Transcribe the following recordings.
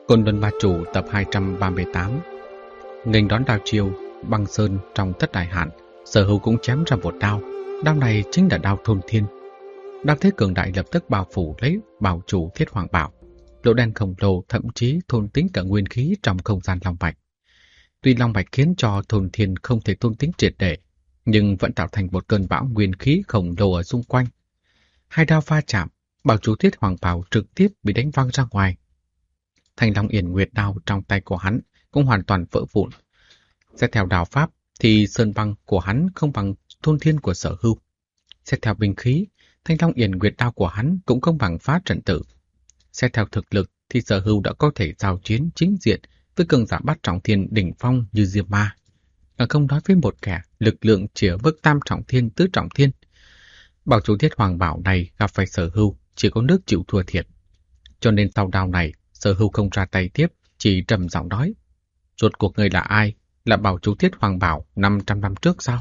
Côn Luân Ma Chủ tập 238. Nghênh đón đao chiêu băng sơn trong thất đại hạn, Sở Hữu cũng chém ra một đao. Đao này chính là đao thôn thiên. Đao thế cường đại lập tức bao phủ lấy bảo chủ Thiết Hoàng Bảo. Lỗ đen khổng lồ thậm chí thôn tính cả nguyên khí trong không gian long mạch. Tuy long mạch khiến cho thôn thiên không thể thôn tính triệt để, nhưng vẫn tạo thành một cơn bão nguyên khí khổng lồ ở xung quanh. Hai đao va chạm, bảo chủ Thiết Hoàng Bảo trực tiếp bị đánh văng ra ngoài. Thanh Long Yển Nguyệt đao trong tay của hắn cũng hoàn toàn vỡ vụn. Xét theo đao pháp thì sơn băng của hắn không bằng thôn thiên của Sở Hữu. Xét theo binh khí, Thanh Long Yển Nguyệt đao của hắn cũng không bằng phá trận tử. Xét theo thực lực thì Sở Hữu đã có thể giao chiến chính diện với cường giả bát trọng thiên đỉnh phong như Diêm Ma. Ở không nói với một kẻ lực lượng chỉ ở mức tam trọng thiên tứ trọng thiên. Bảo chủ Thiết Hoàng Bảo này gặp phải Sở Hữu chỉ có nước chịu thua thiệt. Cho nên sau đao này, Sở Hữu không ra tay tiếp, chỉ trầm giọng nói: "Rốt cuộc người là ai? Là bảo chủ Thiết Hoàng Bảo 500 năm trước sao?"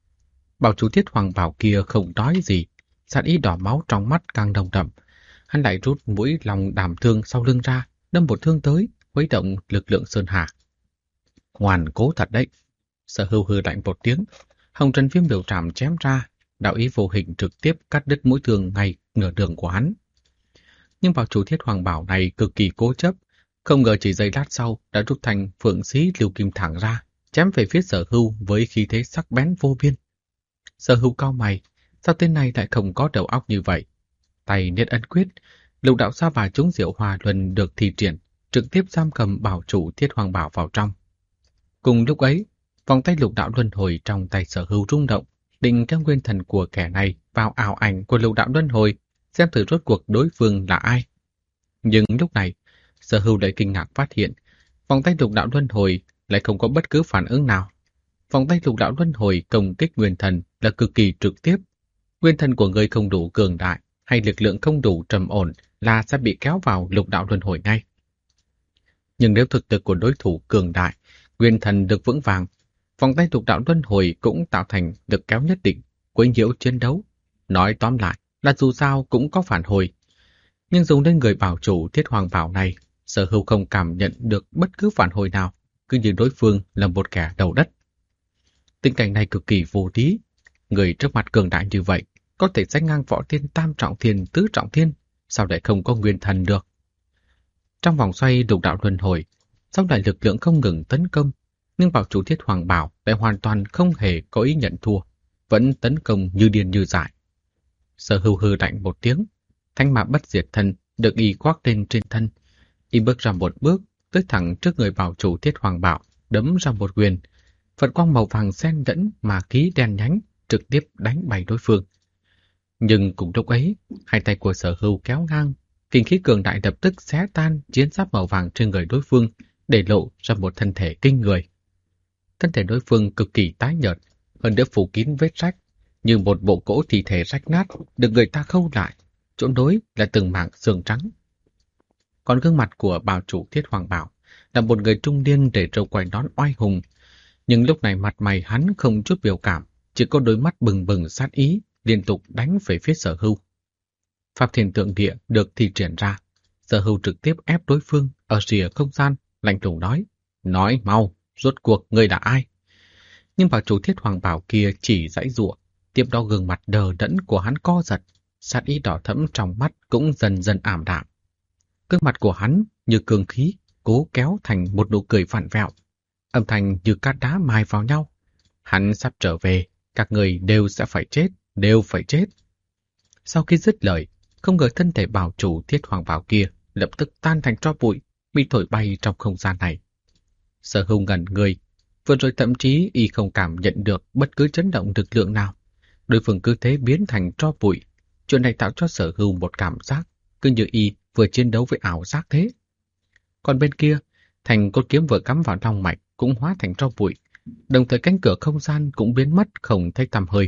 Bảo chủ Thiết Hoàng Bảo kia không nói gì, sát ý đỏ máu trong mắt càng nồng đậm. Hắn lại rút mũi lòng đàm thương sau lưng ra, đâm một thương tới, khuấy động lực lượng sơn hà. Ngoan cố thật đấy. Sở Hữu hừ lạnh một tiếng, hồng trần viêm biểu trảm chém ra, đạo ý vô hình trực tiếp cắt đứt mũi thương ngay nửa đường của hắn. Nhưng bảo chủ Thiết Hoàng Bảo này cực kỳ cố chấp, không ngờ chỉ giây lát sau đã rút thành phượng sĩ lưu kim thẳng ra, chém về phía Sở Hữu với khí thế sắc bén vô biên. Sở Hữu cau mày, sao tên này lại không có đầu óc như vậy? Tay niết ấn quyết, lục đạo sa và chúng diệu hòa luân được thi triển, trực tiếp giam cầm bảo chủ Thiết Hoàng Bảo vào trong. Cùng lúc ấy, vòng tay lục đạo luân hồi trong tay Sở Hữu rung động, định kéo nguyên thần của kẻ này vào ảo ảnh của lục đạo luân hồi, xem thử rốt cuộc đối phương là ai. Nhưng lúc này, Sở Hữu lại kinh ngạc phát hiện, vòng tay lục đạo luân hồi lại không có bất cứ phản ứng nào. Vòng tay lục đạo luân hồi công kích nguyên thần là cực kỳ trực tiếp. Nguyên thần của người không đủ cường đại hay lực lượng không đủ trầm ổn là sẽ bị kéo vào lục đạo luân hồi ngay. Nhưng nếu thực lực của đối thủ cường đại, nguyên thần được vững vàng, vòng tay lục đạo luân hồi cũng tạo thành lực kéo nhất định, quấy nhiễu chiến đấu. Nói tóm lại là dù sao cũng có phản hồi. Nhưng dùng đến người bảo chủ Thiết Hoàng Bảo này, Sở Hữu không cảm nhận được bất cứ phản hồi nào, cứ như đối phương là một kẻ đầu đất. Tình cảnh này cực kỳ vô lý. Người trước mặt cường đại như vậy, có thể sánh ngang võ thiên tam trọng thiên tứ trọng thiên, sao lại không có nguyên thần được? Trong vòng xoay lục đạo luân hồi, sau lại lực lượng không ngừng tấn công, nhưng bảo chủ Thiết Hoàng Bảo lại hoàn toàn không hề có ý nhận thua, vẫn tấn công như điên như dại. Sở Hữu hừ lạnh một tiếng, thanh mã bất diệt thân được y khoác lên trên thân. Y bước ra một bước, tới thẳng trước người bảo chủ Thiết Hoàng Bảo, đấm ra một quyền. Phật quang màu vàng xen lẫn mà khí đen nhánh trực tiếp đánh bay đối phương. Nhưng cùng lúc ấy, hai tay của Sở Hữu kéo ngang, kinh khí cường đại lập tức xé tan chiến giáp màu vàng trên người đối phương, để lộ ra một thân thể kinh người. Thân thể đối phương cực kỳ tái nhợt, hơn nữa phủ kín vết rách, như một bộ cỗ thi thể rách nát được người ta khâu lại, chỗ nối là từng mảng xương trắng. Còn gương mặt của bảo chủ Thiết Hoàng Bảo là một người trung niên để râu quai nón oai hùng, nhưng lúc này mặt mày hắn không chút biểu cảm, chỉ có đôi mắt bừng bừng sát ý, liên tục đánh về phía Sở Hữu. Pháp Thiên Tượng Địa được thi triển ra, Sở Hữu trực tiếp ép đối phương ở rìa không gian, lạnh lùng nói mau, rốt cuộc người là ai? Nhưng bảo chủ Thiết Hoàng Bảo kia chỉ giãy giụa, tiếp đó gương mặt đờ đẫn của hắn co giật, sát ý đỏ thẫm trong mắt cũng dần dần ảm đạm. Gương mặt của hắn như cương khí, cố kéo thành một nụ cười phản vẹo, âm thanh như cát đá mài vào nhau. Hắn sắp trở về, các người đều sẽ phải chết, đều phải chết. Sau khi dứt lời, không ngờ thân thể bảo chủ Thiết Hoàng Bảo kia lập tức tan thành tro bụi, bị thổi bay trong không gian này. Sở Hữu ngẩn người, vừa rồi thậm chí y không cảm nhận được bất cứ chấn động lực lượng nào. Đối phương cứ thế biến thành tro bụi. Chuyện này tạo cho Sở Hữu một cảm giác cứ như y vừa chiến đấu với ảo giác thế. Còn bên kia, thành cốt kiếm vừa cắm vào long mạch cũng hóa thành tro bụi, đồng thời cánh cửa không gian cũng biến mất không thấy tăm hơi.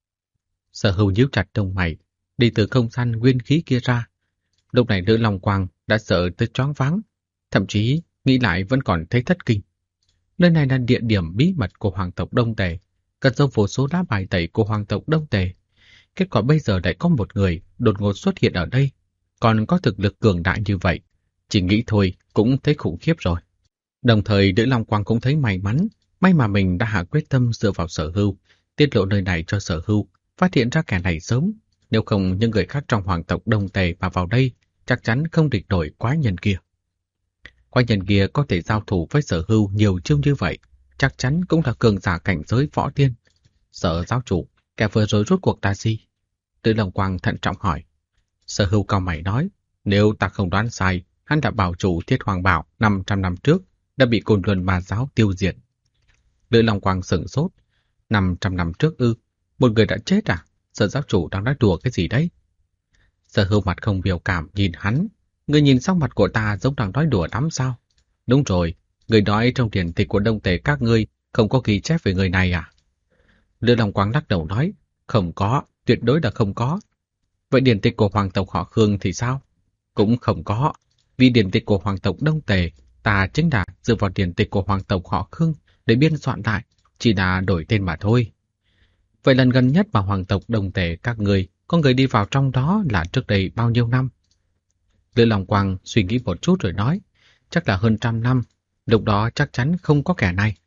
Sở Hữu nhíu chặt lông mày, đi từ không gian nguyên khí kia ra. Lúc này Lữ Long Quang đã sợ tới choáng váng, thậm chí nghĩ lại vẫn còn thấy thất kinh. Nơi này là địa điểm bí mật của hoàng tộc Đông Tề, cất giấu vô số lá bài tẩy của hoàng tộc Đông Tề. Kết quả bây giờ lại có một người đột ngột xuất hiện ở đây, còn có thực lực cường đại như vậy. Chỉ nghĩ thôi cũng thấy khủng khiếp rồi. Đồng thời Lữ Long Quang cũng thấy may mắn, may mà mình đã hạ quyết tâm dựa vào Sở Hưu, tiết lộ nơi này cho Sở Hưu, phát hiện ra kẻ này sớm. Nếu không những người khác trong hoàng tộc Đông Tề mà vào đây, chắc chắn không địch nổi quái nhân kia. Quái nhân kia có thể giao thủ với Sở Hưu nhiều chiêu như vậy, chắc chắn cũng là cường giả cảnh giới võ tiên. Sở giáo chủ, kẻ vừa rồi rốt cuộc là gì? Lữ Long Quang thận trọng hỏi. Sở Hưu cau mày nói, nếu ta không đoán sai, hắn đã bảo chủ Thiết Hoàng Bảo 500 năm trước đã bị Côn Luân Ma giáo tiêu diệt. Lữ Long Quang sửng sốt. 500 năm trước ư? Một người đã chết à? Sở giáo chủ đang nói đùa cái gì đấy? Sở Hưu mặt không biểu cảm nhìn hắn. Người nhìn sắc mặt của ta giống đang nói đùa lắm sao? Đúng rồi, người nói trong điển tịch của Đông Tề các ngươi không có ghi chép về người này à? Lữ Long Quang lắc đầu nói, không có, tuyệt đối là không có. Vậy điển tịch của hoàng tộc họ Khương thì sao? Cũng không có, vì điển tịch của hoàng tộc Đông Tề ta chính là dựa vào điển tịch của hoàng tộc họ Khương để biên soạn lại, chỉ là đổi tên mà thôi. Vậy lần gần nhất mà hoàng tộc Đông Tề các người có người đi vào trong đó là trước đây bao nhiêu năm? Lữ Long Quang suy nghĩ một chút rồi nói, chắc là hơn 100 năm, lúc đó chắc chắn không có kẻ này.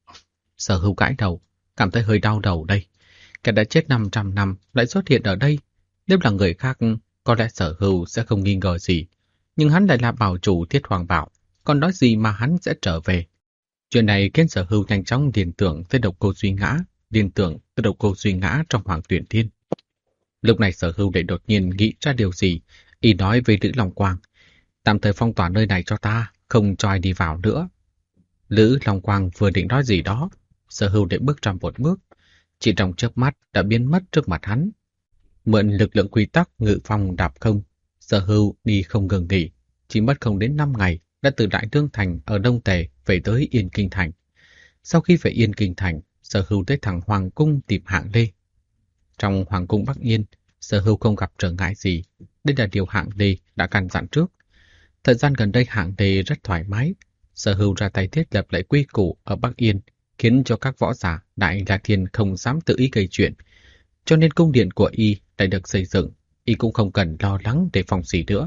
Sở Hưu gãi đầu, cảm thấy hơi đau đầu đây. Kẻ đã chết 500 năm lại xuất hiện ở đây. Nếu là người khác, có lẽ Sở Hưu sẽ không nghi ngờ gì. Nhưng hắn lại là bảo chủ Thiết Hoàng Bảo, còn nói gì mà hắn sẽ trở về. Chuyện này khiến Sở Hưu nhanh chóng liên tưởng tới Độc Cô Duy Ngã, liên tưởng tới Độc Cô Duy Ngã trong Hoàng Tuyển Thiên. Lúc này Sở Hưu lại đột nhiên nghĩ ra điều gì, y nói với Lữ Long Quang, tạm thời phong tỏa nơi này cho ta, không cho ai đi vào nữa. Lữ Long Quang vừa định nói gì đó, Sở Hưu để bước ra một bước, chỉ trong chớp mắt đã biến mất trước mặt hắn. Mượn lực lượng quy tắc ngự phong đạp không, Sở Hưu đi không ngừng nghỉ, chỉ mất không đến 5 ngày đã từ Đại Lương Thành ở Đông Tề về tới Yên Kinh Thành. Sau khi về Yên Kinh Thành, Sở Hưu tới thẳng Hoàng Cung tìm Hạng Lê. Trong Hoàng Cung Bắc Yên, Sở Hưu không gặp trở ngại gì, đây là điều Hạng Lê đã căn dặn trước. Thời gian gần đây Hạng Lê rất thoải mái, Sở Hưu ra tay thiết lập lại quy củ ở Bắc Yên, khiến cho các võ giả Đại La Thiên không dám tự ý gây chuyện. Cho nên cung điện của y đã được xây dựng, y cũng không cần lo lắng để phòng gì nữa.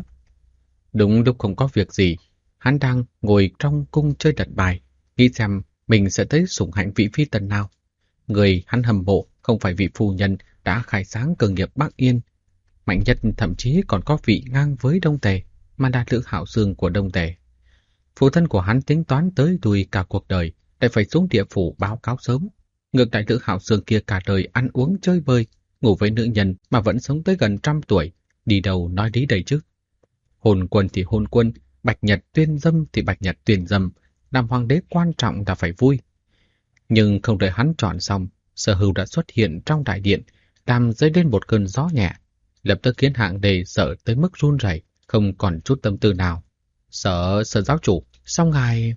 Đúng lúc không có việc gì, hắn đang ngồi trong cung chơi đặt bài, nghĩ xem mình sẽ tới sủng hạnh vị phi tần nào. Người hắn hâm mộ không phải vị phu nhân đã khai sáng cơ nghiệp Bắc Yên, mạnh nhất thậm chí còn có vị ngang với Đông Tề, mà là Lữ Hạo Dương của Đông Tề. Phụ thân của hắn tính toán tới đuôi cả cuộc đời, để phải xuống địa phủ báo cáo sớm. Ngược lại Lữ Hạo Dương kia cả đời ăn uống chơi bời, ngủ với nữ nhân mà vẫn sống tới gần 100 tuổi, đi đâu nói lý đây chứ. Hôn quân thì hôn quân, bạch nhật tuyên dâm thì bạch nhật tuyên dâm, làm hoàng đế quan trọng là phải vui. Nhưng không đợi hắn chọn xong, Sở Hưu đã xuất hiện trong đại điện, làm dấy lên một cơn gió nhẹ, lập tức khiến Hạng Đề sợ tới mức run rẩy, không còn chút tâm tư nào. Sở giáo chủ, sao ngài...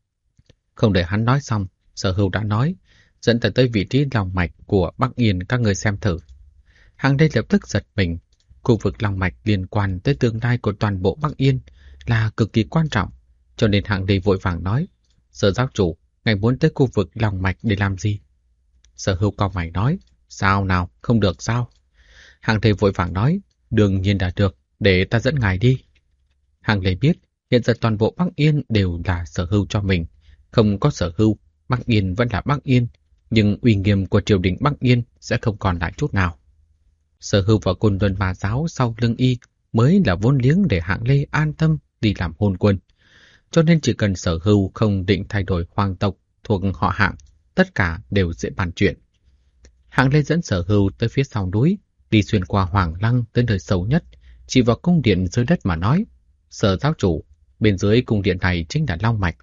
Không để hắn nói xong, Sở Hưu đã nói, dẫn tới vị trí lòng mạch của Bắc Yên các người xem thử. Hạng Đề lập tức giật mình. Khu vực lòng mạch liên quan tới tương lai của toàn bộ Bắc Yên là cực kỳ quan trọng, cho nên Hạng Đề vội vàng nói, Sở giáo chủ, ngài muốn tới khu vực lòng mạch để làm gì? Sở Hưu cau mày nói, sao nào, không được sao? Hạng Đề vội vàng nói, đương nhiên là được, để ta dẫn ngài đi. Hạng Đề biết, hiện giờ toàn bộ Bắc Yên đều là Sở Hưu cho mình. Không có Sở Hưu, Bắc Yên vẫn là Bắc Yên, nhưng uy nghiêm của triều đình Bắc Yên sẽ không còn lại chút nào. Sở Hưu và Côn Luân Ma giáo sau lưng y mới là vốn liếng để Hạng Lê an tâm đi làm hôn quân. Cho nên chỉ cần Sở Hưu không định thay đổi hoàng tộc thuộc họ Hạng, tất cả đều dễ bàn chuyện. Hạng Lê dẫn Sở Hưu tới phía sau núi, đi xuyên qua Hoàng Lăng tới nơi sâu nhất, chỉ vào cung điện dưới đất mà nói, Sở giáo chủ, bên dưới cung điện này chính là Long Mạch.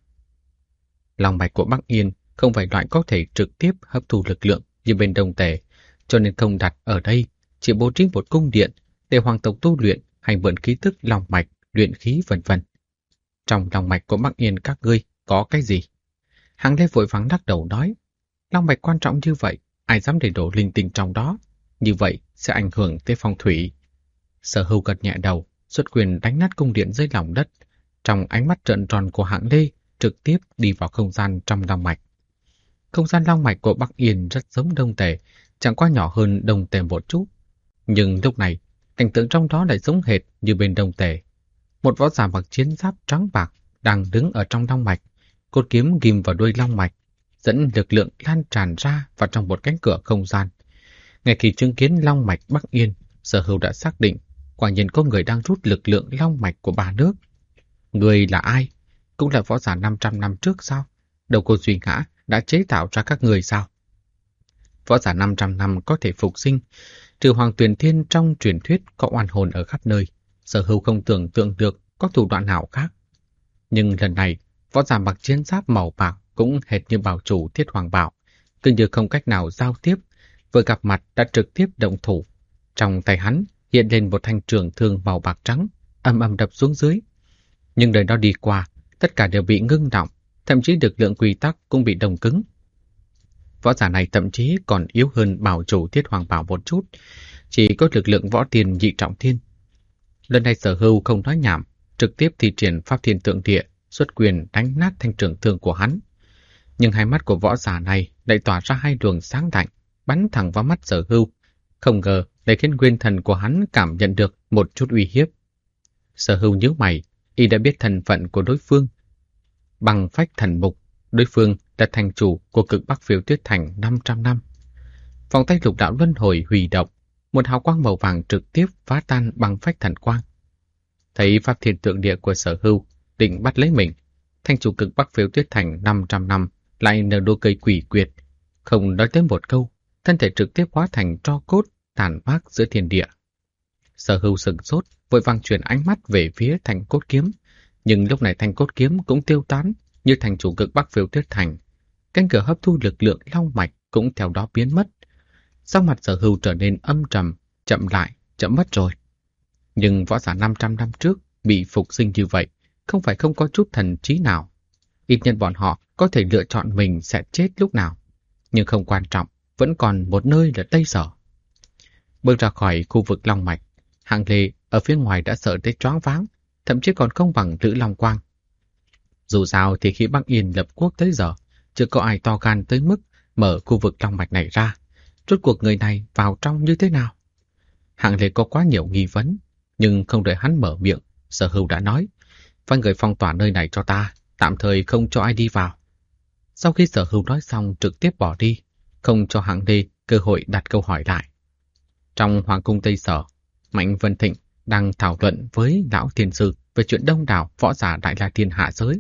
Long Mạch của Bắc Yên không phải loại có thể trực tiếp hấp thu lực lượng như bên Đông Tề, cho nên không đặt ở đây, chỉ bố trí một cung điện để hoàng tộc tu luyện hay mượn khí tức Long Mạch, luyện khí vân vân. Trong Long Mạch của Bắc Yên các ngươi có cái gì? Hạng Lê vội vàng lắc đầu nói, Long Mạch quan trọng như vậy, ai dám để đổ linh tinh trong đó, như vậy sẽ ảnh hưởng tới phong thủy. Sở Hưu gật nhẹ đầu, xuất quyền đánh nát cung điện dưới lòng đất. Trong ánh mắt trợn tròn của Hạng Lê, trực tiếp đi vào không gian trong Long Mạch. Không gian Long Mạch của Bắc Yên rất giống Đông Tề, chẳng qua nhỏ hơn Đông Tề một chút. Nhưng lúc này, cảnh tượng trong đó lại giống hệt như bên Đông Tề. một võ giả mặc chiến giáp trắng bạc đang đứng ở trong long mạch, cốt kiếm ghim vào đuôi long mạch, dẫn lực lượng lan tràn ra vào trong một cánh cửa không gian. Ngay khi chứng kiến long mạch Bắc Yên, Sở Hữu đã xác định quả nhiên có người đang rút lực lượng long mạch của ba nước. Người là ai? Cũng là võ giả 500 năm trước sao? Đầu cô Duy Ngã đã chế tạo ra các người sao? Võ giả 500 năm có thể phục sinh, trừ Hoàng Tuyền Thiên trong truyền thuyết có oan hồn ở khắp nơi, Sở Hữu không tưởng tượng được có thủ đoạn nào khác. Nhưng lần này, võ giả mặc chiến giáp màu bạc cũng hệt như bảo chủ Thiết Hoàng Bảo, cứ như không cách nào giao tiếp, vừa gặp mặt đã trực tiếp động thủ. Trong tay hắn hiện lên một thanh trường thương màu bạc trắng, ầm ầm đập xuống dưới. Nhưng đời đó đi qua, tất cả đều bị ngưng đọng, thậm chí lực lượng quy tắc cũng bị đông cứng. Võ giả này thậm chí còn yếu hơn bảo chủ Thiết Hoàng Bảo một chút, chỉ có lực lượng võ tiền nhị trọng thiên. Lần này Sở Hữu không nói nhảm, trực tiếp thi triển pháp thiên tượng địa, xuất quyền đánh nát thanh trường thương của hắn. Nhưng hai mắt của võ giả này lại tỏa ra hai luồng sáng lạnh, bắn thẳng vào mắt Sở Hữu, không ngờ lại khiến nguyên thần của hắn cảm nhận được một chút uy hiếp. Sở Hữu nhíu mày, y đã biết thân phận của đối phương. Bằng phách thần mục, đối phương là thành chủ của cực Bắc Phiêu Tuyết Thành 500 năm. Vòng tay lục đạo luân hồi hủy động, một hào quang màu vàng trực tiếp phá tan bằng phách thần quang. Thấy pháp thiên tượng địa của Sở Hữu định bắt lấy mình, thành chủ cực Bắc Phiêu Tuyết Thành 500 năm lại nở nụ cười quỷ quyệt, không nói tới một câu, thân thể trực tiếp hóa thành tro cốt tàn mát giữa thiên địa. Sở Hữu sửng sốt, vội vàng chuyển ánh mắt về phía thanh cốt kiếm, nhưng lúc này thanh cốt kiếm cũng tiêu tán như thành chủ cực Bắc Phiêu Tuyết Thành. Cánh cửa hấp thu lực lượng long mạch cũng theo đó biến mất. Sắc mặt Sở Hữu trở nên âm trầm, chậm lại, chậm mất rồi. Nhưng võ giả 500 năm trước bị phục sinh như vậy, không phải không có chút thần trí nào. Ít nhất bọn họ có thể lựa chọn mình sẽ chết lúc nào. Nhưng không quan trọng, vẫn còn một nơi là Tây Sở. Bước ra khỏi khu vực long mạch, Hạng Lê ở phía ngoài đã sợ tới choáng váng, thậm chí còn không bằng Lữ Long Quang. Dù sao thì khi Bắc Yên lập quốc tới giờ, chưa có ai to gan tới mức mở khu vực long mạch này ra. Rốt cuộc người này vào trong như thế nào? Hạng Lê có quá nhiều nghi vấn, nhưng không đợi hắn mở miệng, Sở Hữu đã nói, phải người phong tỏa nơi này cho ta, tạm thời không cho ai đi vào. Sau khi Sở Hữu nói xong trực tiếp bỏ đi, không cho Hạng Lê cơ hội đặt câu hỏi lại. Trong Hoàng cung Tây Sở, Mạnh Vân Thịnh đang thảo luận với Lão Thiên Sư về chuyện đông đảo võ giả Đại La Thiên hạ giới.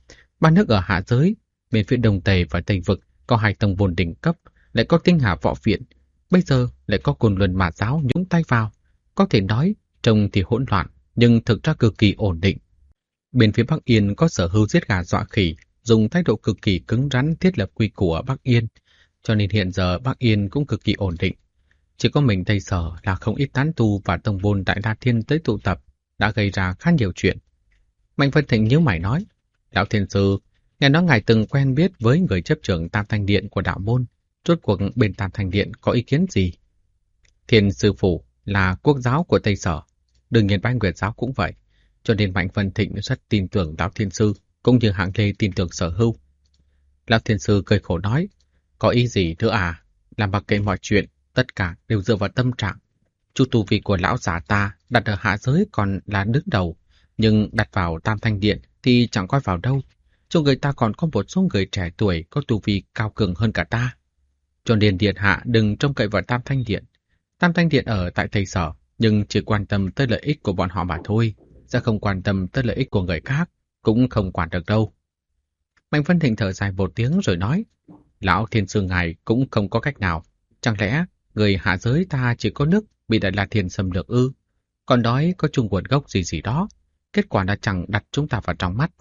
Ba nước ở hạ giới, bên phía Đông Tề và Tây Vực có hai tông môn đỉnh cấp, lại có Tinh Hà Võ Viện, bây giờ lại có Côn Luân Mã Giáo nhúng tay vào. Có thể nói, trông thì hỗn loạn, nhưng thực ra cực kỳ ổn định. Bên phía Bắc Yên có Sở Hữu giết gà dọa khỉ, dùng thái độ cực kỳ cứng rắn thiết lập quy củ ở Bắc Yên, cho nên hiện giờ Bắc Yên cũng cực kỳ ổn định. Chỉ có mình Tây Sở là không ít tán tu và tông môn Đại La Thiên tới tụ tập, đã gây ra khá nhiều chuyện. Mạnh Vân Thịnh nhíu mày nói, Lão Thiên Sư, nghe nói ngài từng quen biết với người chấp trưởng Tam Thanh Điện của đạo môn, rốt cuộc bên Tam Thanh Điện có ý kiến gì? Thiên Sư Phủ là quốc giáo của Tây Sở, đương nhiên Bái Nguyệt giáo cũng vậy, cho nên Mạnh Vân Thịnh rất tin tưởng Lão Thiên Sư, cũng như Hạng Lê tin tưởng Sở Hữu. Lão Thiên Sư cười khổ nói, có ý gì nữa à? Làm mặc kệ mọi chuyện, tất cả đều dựa vào tâm trạng. Chu tu vi của lão giả ta đặt ở hạ giới còn là đứng đầu, nhưng đặt vào Tam Thanh Điện thì chẳng coi vào đâu. Cho người ta còn có một số người trẻ tuổi có tu vi cao cường hơn cả ta. Cho nên điện hạ đừng trông cậy vào Tam Thanh Điện. Tam Thanh Điện ở tại Tây Sở, nhưng chỉ quan tâm tới lợi ích của bọn họ mà thôi, sẽ không quan tâm tới lợi ích của người khác, cũng không quản được đâu. Mạnh Vân Thịnh thở dài một tiếng rồi nói, Lão Thiên Sư ngài cũng không có cách nào. Chẳng lẽ người hạ giới ta chỉ có nước bị Đại La Thiên xâm lược ư? Còn đói có chung nguồn gốc gì gì đó, kết quả là chẳng đặt chúng ta vào trong mắt.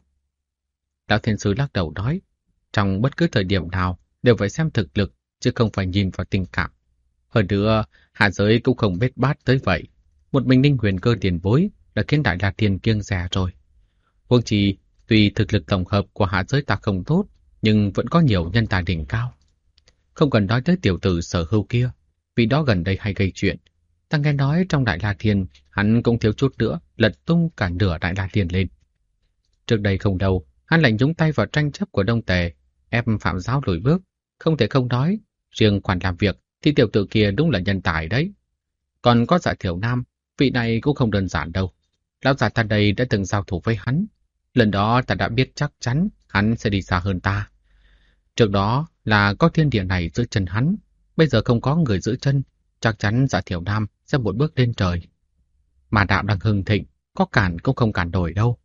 Lão Thiên Sư lắc đầu nói, trong bất cứ thời điểm nào đều phải xem thực lực, chứ không phải nhìn vào tình cảm. Hơn nữa, hạ giới cũng không biết bát tới vậy. Một mình Ninh Huyền Cơ tiền bối đã khiến Đại La Thiên kiêng dè rồi. Huống chi, tuy thực lực tổng hợp của hạ giới ta không tốt, nhưng vẫn có nhiều nhân tài đỉnh cao. Không cần nói tới tiểu tử Sở Hữu kia, vì đó gần đây hay gây chuyện. Ta nghe nói trong Đại La Thiên, hắn cũng thiếu chút nữa lật tung cả nửa Đại La Thiên lên. Trước đây không đâu, hắn lại nhúng tay vào tranh chấp của Đông Tề, ép Phạm Giáo lùi bước, không thể không nói. Riêng quản làm việc thì tiểu tử kia đúng là nhân tài đấy. Còn có Dạ Thiểu Nam, vị này cũng không đơn giản đâu. Lão già ta đây đã từng giao thủ với hắn. Lần đó ta đã biết chắc chắn hắn sẽ đi xa hơn ta. Trước đó là có thiên địa này giữ chân hắn. Bây giờ không có người giữ chân, chắc chắn Dạ Thiểu Nam sẽ một bước lên trời. Mà đạo đang hưng thịnh, có cản cũng không cản nổi đâu.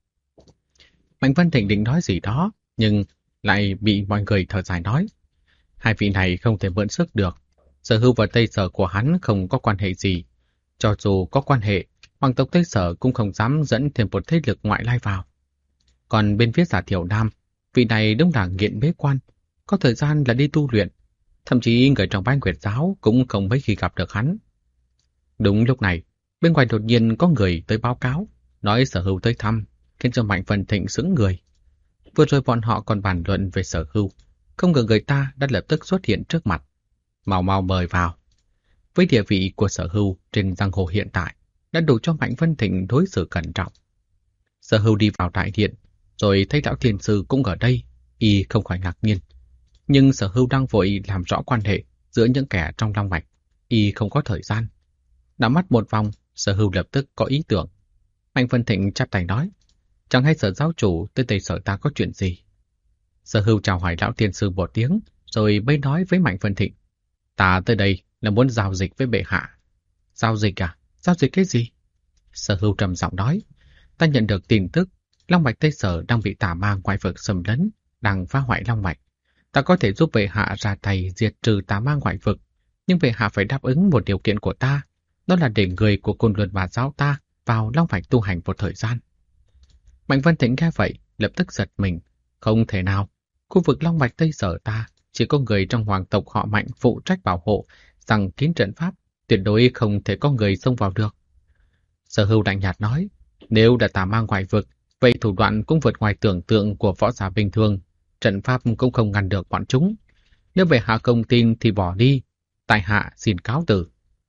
Mạnh Vân Thịnh định nói gì đó, nhưng lại bị mọi người thở dài nói. Hai vị này không thể mượn sức được. Sở Hưu và Tây Sở của hắn không có quan hệ gì. Cho dù có quan hệ, hoàng tộc Tây Sở cũng không dám dẫn thêm một thế lực ngoại lai vào. Còn bên phía Dạ Thiểu Nam, vị này đúng là nghiện bế quan, có thời gian là đi tu luyện. Thậm chí người trong Bái Nguyệt giáo cũng không mấy khi gặp được hắn. Đúng lúc này, bên ngoài đột nhiên có người tới báo cáo, nói Sở Hưu tới thăm, khiến cho Mạnh Vân Thịnh sững người. Vừa rồi bọn họ còn bàn luận về Sở Hưu, không ngờ người ta đã lập tức xuất hiện trước mặt. Mau mau mời vào. Với địa vị của Sở Hưu trên giang hồ hiện tại, đã đủ cho Mạnh Vân Thịnh đối xử cẩn trọng. Sở Hưu đi vào đại điện, rồi thấy lão thiền sư cũng ở đây, y không khỏi ngạc nhiên. Nhưng Sở Hưu đang vội làm rõ quan hệ giữa những kẻ trong long mạch, y không có thời gian. Đảo mắt một vòng, Sở Hưu lập tức có ý tưởng. Mạnh Vân Thịnh chắp tay nói, chẳng hay Sở giáo chủ tới Tây Sở ta có chuyện gì? Sở Hưu chào hỏi lão tiên sư một tiếng, rồi mới nói với Mạnh Vân Thịnh, ta tới đây là muốn giao dịch với bệ hạ. Giao dịch à? Giao dịch cái gì? Sở Hưu trầm giọng nói, ta nhận được tin tức long mạch Tây Sở đang bị tà ma ngoại vực xâm lấn, đang phá hoại long mạch. Ta có thể giúp bệ hạ ra tay diệt trừ tà ma ngoại vực, nhưng bệ hạ phải đáp ứng một điều kiện của ta, đó là để người của Côn Luân Bà giáo ta vào long mạch tu hành một thời gian. Mạnh Vân Thịnh nghe vậy, lập tức giật mình. Không thể nào, khu vực long mạch Tây Sở ta chỉ có người trong hoàng tộc họ Mạnh phụ trách bảo hộ, rằng kín trận pháp, tuyệt đối không thể có người xông vào được. Sở Hưu lạnh nhạt nói, nếu đã tà ma ngoại vực, vậy thủ đoạn cũng vượt ngoài tưởng tượng của võ giả bình thường, trận pháp cũng không ngăn được bọn chúng. Nếu bệ hạ không tin thì bỏ đi, tại hạ xin cáo từ.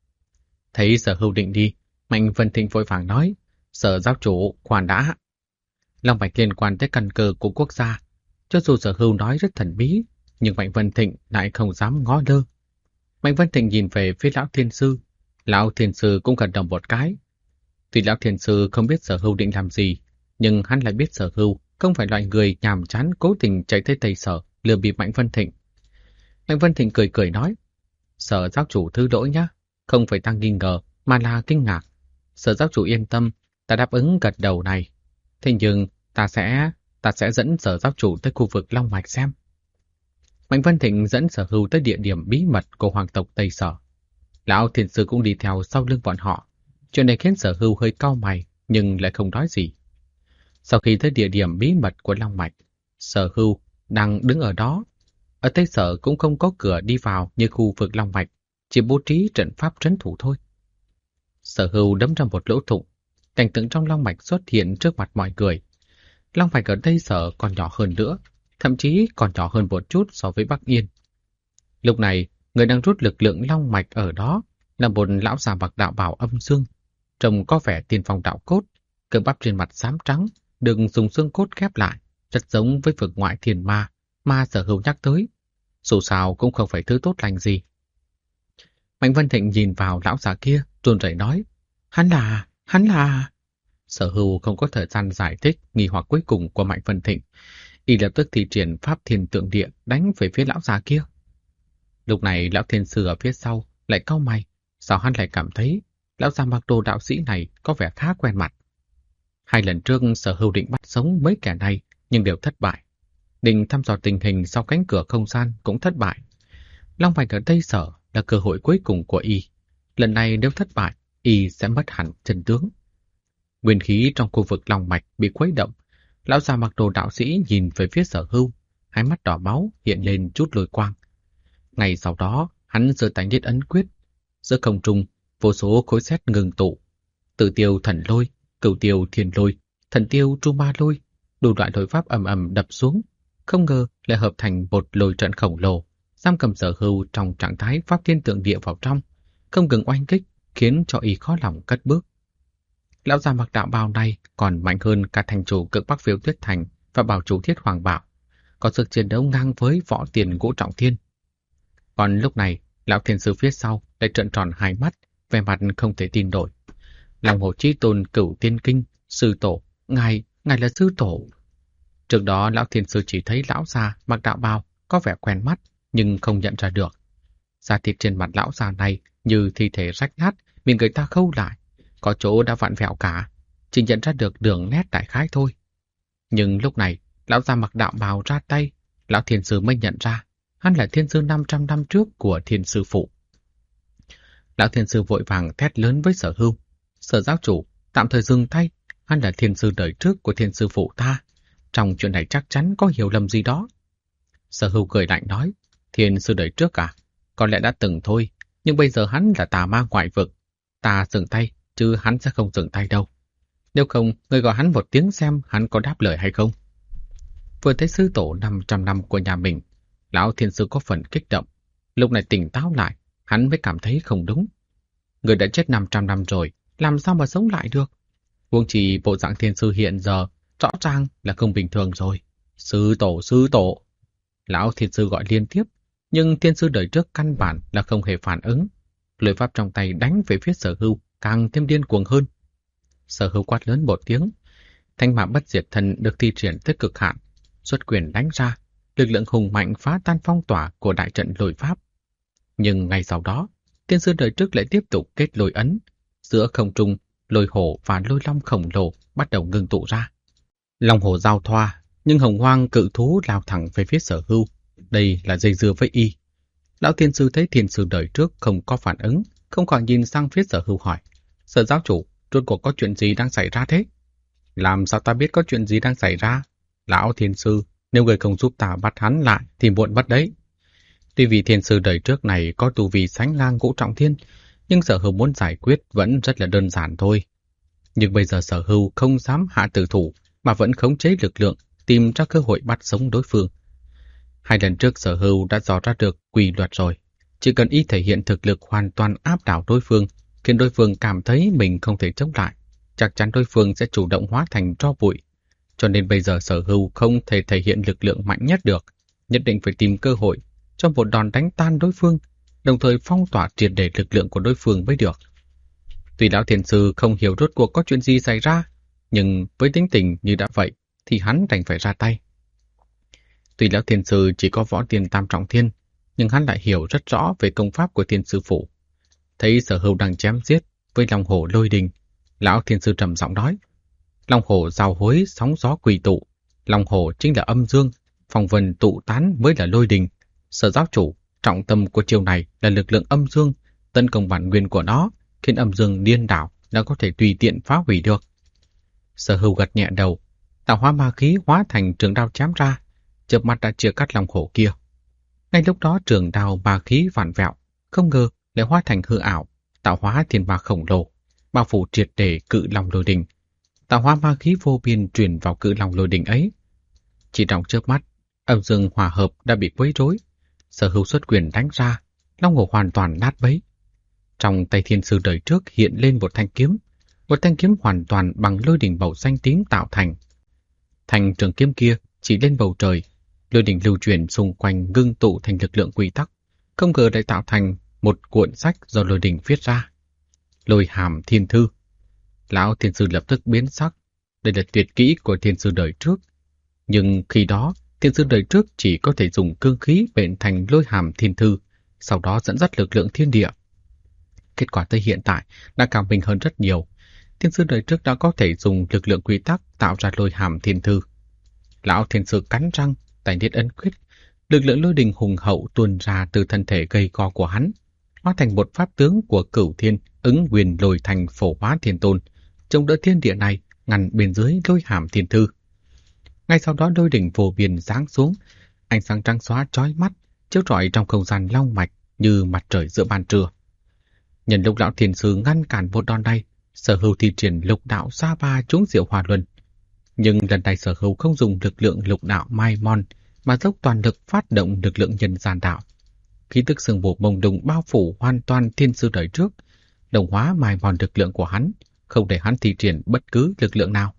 Thấy Sở Hưu định đi, Mạnh Vân Thịnh vội vàng nói, Sở giáo chủ khoan đã. Long mạch liên quan tới căn cơ của quốc gia, cho dù Sở Hưu nói rất thần bí, nhưng Mạnh Vân Thịnh lại không dám ngó lơ. Mạnh Vân Thịnh nhìn về phía lão thiên sư, lão thiên sư cũng gật đầu một cái. Tuy lão thiên sư không biết Sở Hưu định làm gì, nhưng hắn lại biết Sở Hưu không phải loại người nhàm chán cố tình chạy tới Tây Sở lừa bịp Mạnh Vân Thịnh. Mạnh Vân Thịnh cười cười nói, Sở giáo chủ thứ lỗi nhá, không phải ta nghi ngờ mà là kinh ngạc. Sở giáo chủ yên tâm, ta đáp ứng gật đầu này. Thế nhưng ta sẽ dẫn Sở giáo chủ tới khu vực Long Mạch xem. Mạnh Vân Thịnh dẫn Sở Hưu tới địa điểm bí mật của hoàng tộc Tây Sở. Lão thiền sư cũng đi theo sau lưng bọn họ. Chuyện này khiến Sở Hưu hơi cau mày nhưng lại không nói gì. Sau khi tới địa điểm bí mật của Long Mạch, Sở Hưu đang đứng ở đó. Ở Tây Sở cũng không có cửa đi vào như khu vực Long Mạch, chỉ bố trí trận pháp trấn thủ thôi. Sở Hưu đấm ra một lỗ thủng, cảnh tượng trong Long Mạch xuất hiện trước mặt mọi người. Long Mạch ở Tây Sở còn nhỏ hơn nữa, thậm chí còn nhỏ hơn một chút so với Bắc Yên. Lúc này, người đang rút lực lượng Long Mạch ở đó là một lão già mặc đạo bào âm dương, trông có vẻ tiên phong đạo cốt, cơ bắp trên mặt xám trắng, được dùng xương cốt ghép lại, rất giống với vực ngoại thiền ma mà Sở Hưu nhắc tới. Dù sao cũng không phải thứ tốt lành gì. Mạnh Vân Thịnh nhìn vào lão già kia, run rẩy nói, hắn là... Sở Hưu không có thời gian giải thích nghi hoặc cuối cùng của Mạnh Vân Thịnh. Y lập tức thi triển pháp thiên tượng địa đánh về phía lão già kia. Lúc này lão thiên sư ở phía sau lại cau mày, sao hắn lại cảm thấy lão già mặc đồ đạo sĩ này có vẻ khá quen mặt. Hai lần trước Sở Hưu định bắt sống mấy kẻ này nhưng đều thất bại. Định thăm dò tình hình sau cánh cửa không gian cũng thất bại. Long mạch ở Tây Sở là cơ hội cuối cùng của y. Lần này nếu thất bại, y sẽ mất hẳn chân tướng. Nguyên khí trong khu vực Long mạch bị khuấy động. Lão già mặc đồ đạo sĩ nhìn về phía Sở Hưu, hai mắt đỏ máu hiện lên chút lôi quang. Ngày sau đó, hắn giơ tay niết ấn quyết. Giữa không trung, vô số khối sét ngừng tụ. Tử tiêu thần lôi, cửu tiêu thiên lôi, thần tiêu tru ma lôi, đủ loại lôi pháp ầm ầm đập xuống. Không ngờ lại hợp thành một lôi trận khổng lồ, giam cầm Sở Hưu trong trạng thái pháp thiên tượng địa vào trong, không ngừng oanh kích, khiến cho y khó lòng cất bước. Lão già mặc đạo bào này còn mạnh hơn cả thành chủ cực Bắc Phiêu Tuyết Thành và bảo chủ Thiết Hoàng Bảo, có sức chiến đấu ngang với võ tiền Ngũ Trọng Thiên. Còn lúc này, lão thiên sư phía sau lại trợn tròn hai mắt, vẻ mặt không thể tin nổi. Lòng hồ chí tôn cửu tiên kinh Sư tổ, ngài là sư tổ. Trước đó lão thiên sư chỉ thấy lão già mặc đạo bào có vẻ quen mắt nhưng không nhận ra được. Da thịt trên mặt lão già này như thi thể rách nát, bị người ta khâu lại, có chỗ đã vặn vẹo cả, chỉ nhận ra được đường nét đại khái thôi. Nhưng lúc này, lão già mặc đạo bào ra tay, lão thiên sư mới nhận ra hắn là thiên sư 500 năm trước của thiên sư phụ. Lão thiên sư vội vàng thét lớn với Sở Hưu: Sở giáo chủ, tạm thời dừng tay, hắn là thiên sư đời trước của thiên sư phụ ta. Trong chuyện này chắc chắn có hiểu lầm gì đó. Sở Hưu cười lạnh nói: Thiên sư đời trước à? Có lẽ đã từng thôi, nhưng bây giờ hắn là tà ma ngoại vực. Ta dừng tay, chứ hắn sẽ không dừng tay đâu. Nếu không, người gọi hắn một tiếng xem hắn có đáp lời hay không. Vừa thấy sư tổ 500 năm của nhà mình, lão thiên sư có phần kích động. Lúc này tỉnh táo lại, hắn mới cảm thấy không đúng. Người đã chết 500 năm rồi, làm sao mà sống lại được? Huống chi bộ dạng thiên sư hiện giờ rõ ràng là không bình thường rồi. Sư tổ, sư tổ. Lão thiên sư gọi liên tiếp, nhưng thiên sư đời trước căn bản là không hề phản ứng. Lưỡi pháp trong tay đánh về phía Sở Hưu càng thêm điên cuồng hơn. Sở Hưu quát lớn một tiếng, thanh mã bất diệt thần được thi triển tới cực hạn, xuất quyền đánh ra, lực lượng hùng mạnh phá tan phong tỏa của đại trận lôi pháp. Nhưng ngay sau đó, thiên sư đời trước lại tiếp tục kết lôi ấn, giữa không trung, lôi hổ và lôi long khổng lồ bắt đầu ngưng tụ ra. Long hổ giao thoa, nhưng hồng hoang cự thú lao thẳng về phía Sở Hưu. Đây là dây dưa với y. Lão thiên sư thấy thiên sư đời trước không có phản ứng, không khỏi nhìn sang phía Sở Hưu hỏi: Sở giáo chủ, rốt cuộc có chuyện gì đang xảy ra thế? Làm sao ta biết có chuyện gì đang xảy ra? Lão thiên sư, nếu người không giúp ta bắt hắn lại thì muộn mất đấy. Tuy vì thiên sư đời trước này có tu vi sánh ngang Ngũ Trọng Thiên, nhưng Sở Hưu muốn giải quyết vẫn rất là đơn giản thôi. Nhưng bây giờ Sở Hưu không dám hạ tử thủ, mà vẫn khống chế lực lượng, tìm ra cơ hội bắt sống đối phương. 2 lần trước Sở Hưu đã dò ra được quy luật rồi. Chỉ cần y thể hiện thực lực hoàn toàn áp đảo đối phương, khiến đối phương cảm thấy mình không thể chống lại, chắc chắn đối phương sẽ chủ động hóa thành tro bụi. Cho nên bây giờ Sở Hưu không thể thể hiện lực lượng mạnh nhất được, nhất định phải tìm cơ hội cho một đòn đánh tan đối phương, đồng thời phong tỏa triệt để lực lượng của đối phương mới được. Tuy lão thiên sư không hiểu rốt cuộc có chuyện gì xảy ra, nhưng với tính tình như đã vậy thì hắn đành phải ra tay. Tuy lão thiên sư chỉ có võ tiên tam trọng thiên, nhưng hắn lại hiểu rất rõ về công pháp của thiên sư phụ. Thấy Sở Hưu đang chém giết với long hổ lôi đình, lão thiên sư trầm giọng nói: Long hổ giao hối, sóng gió quỳ tụ, long hổ chính là âm dương, phong vân tụ tán mới là lôi đình. Sở giáo chủ, trọng tâm của chiêu này là lực lượng âm dương, tấn công bản nguyên của nó, khiến âm dương điên đảo đã có thể tùy tiện phá hủy được. Sở Hưu gật nhẹ đầu, tạo hóa ma khí hóa thành trường đao chém ra, chớp mắt đã chia cắt long hổ kia. Ngay lúc đó trường đao ma khí vặn vẹo, không ngờ lại hóa thành hư ảo, tạo hóa thiên ma khổng lồ, bao phủ triệt để cự long lôi đình. Tạo hóa ma khí vô biên truyền vào cự long lôi đình ấy. Chỉ trong chớp mắt, âm dương hòa hợp đã bị quấy rối. Sở Hưu xuất quyền đánh ra, long hổ hoàn toàn nát bấy. Trong tay thiên sư đời trước hiện lên một thanh kiếm hoàn toàn bằng lôi đỉnh màu xanh tím tạo thành. Thanh trường kiếm kia chỉ lên bầu trời, lôi đỉnh lưu chuyển xung quanh ngưng tụ thành lực lượng quy tắc, không ngờ lại tạo thành một cuộn sách do lôi đỉnh viết ra. Lôi hàm thiên thư. Lão thiên sư lập tức biến sắc. Đây là tuyệt kỹ của thiên sư đời trước. Nhưng khi đó, thiên sư đời trước chỉ có thể dùng cương khí bện thành lôi hàm thiên thư, sau đó dẫn dắt lực lượng thiên địa. Kết quả tới hiện tại đã cao minh hơn rất nhiều. Thiên sư đời trước đã có thể dùng lực lượng quy tắc tạo ra lôi hàm thiên thư. Lão thiên sư cắn răng, tay niết ấn quyết, lực lượng lôi đình hùng hậu tuôn ra từ thân thể gầy gò của hắn, hóa thành một pháp tướng của Cửu Thiên Ứng Quyền Lôi Thành Phổ Hóa Thiên Tôn, chống đỡ thiên địa này, ngăn bên dưới lôi hàm thiên thư. Ngay sau đó lôi đỉnh vô biên giáng xuống, ánh sáng trắng xóa chói mắt, chiếu rọi trong không gian long mạch như mặt trời giữa ban trưa. Nhân lúc lão thiên sư ngăn cản một đòn này, Sở Hưu thi triển lục đạo sa ba trúng diệu hòa luân. Nhưng lần này Sở Hưu không dùng lực lượng lục đạo mai mon, mà dốc toàn lực phát động lực lượng nhân gian đạo. Khí tức sương mù mông lung bao phủ hoàn toàn thiên sư đời trước, đồng hóa mai mòn lực lượng của hắn, không để hắn thi triển bất cứ lực lượng nào.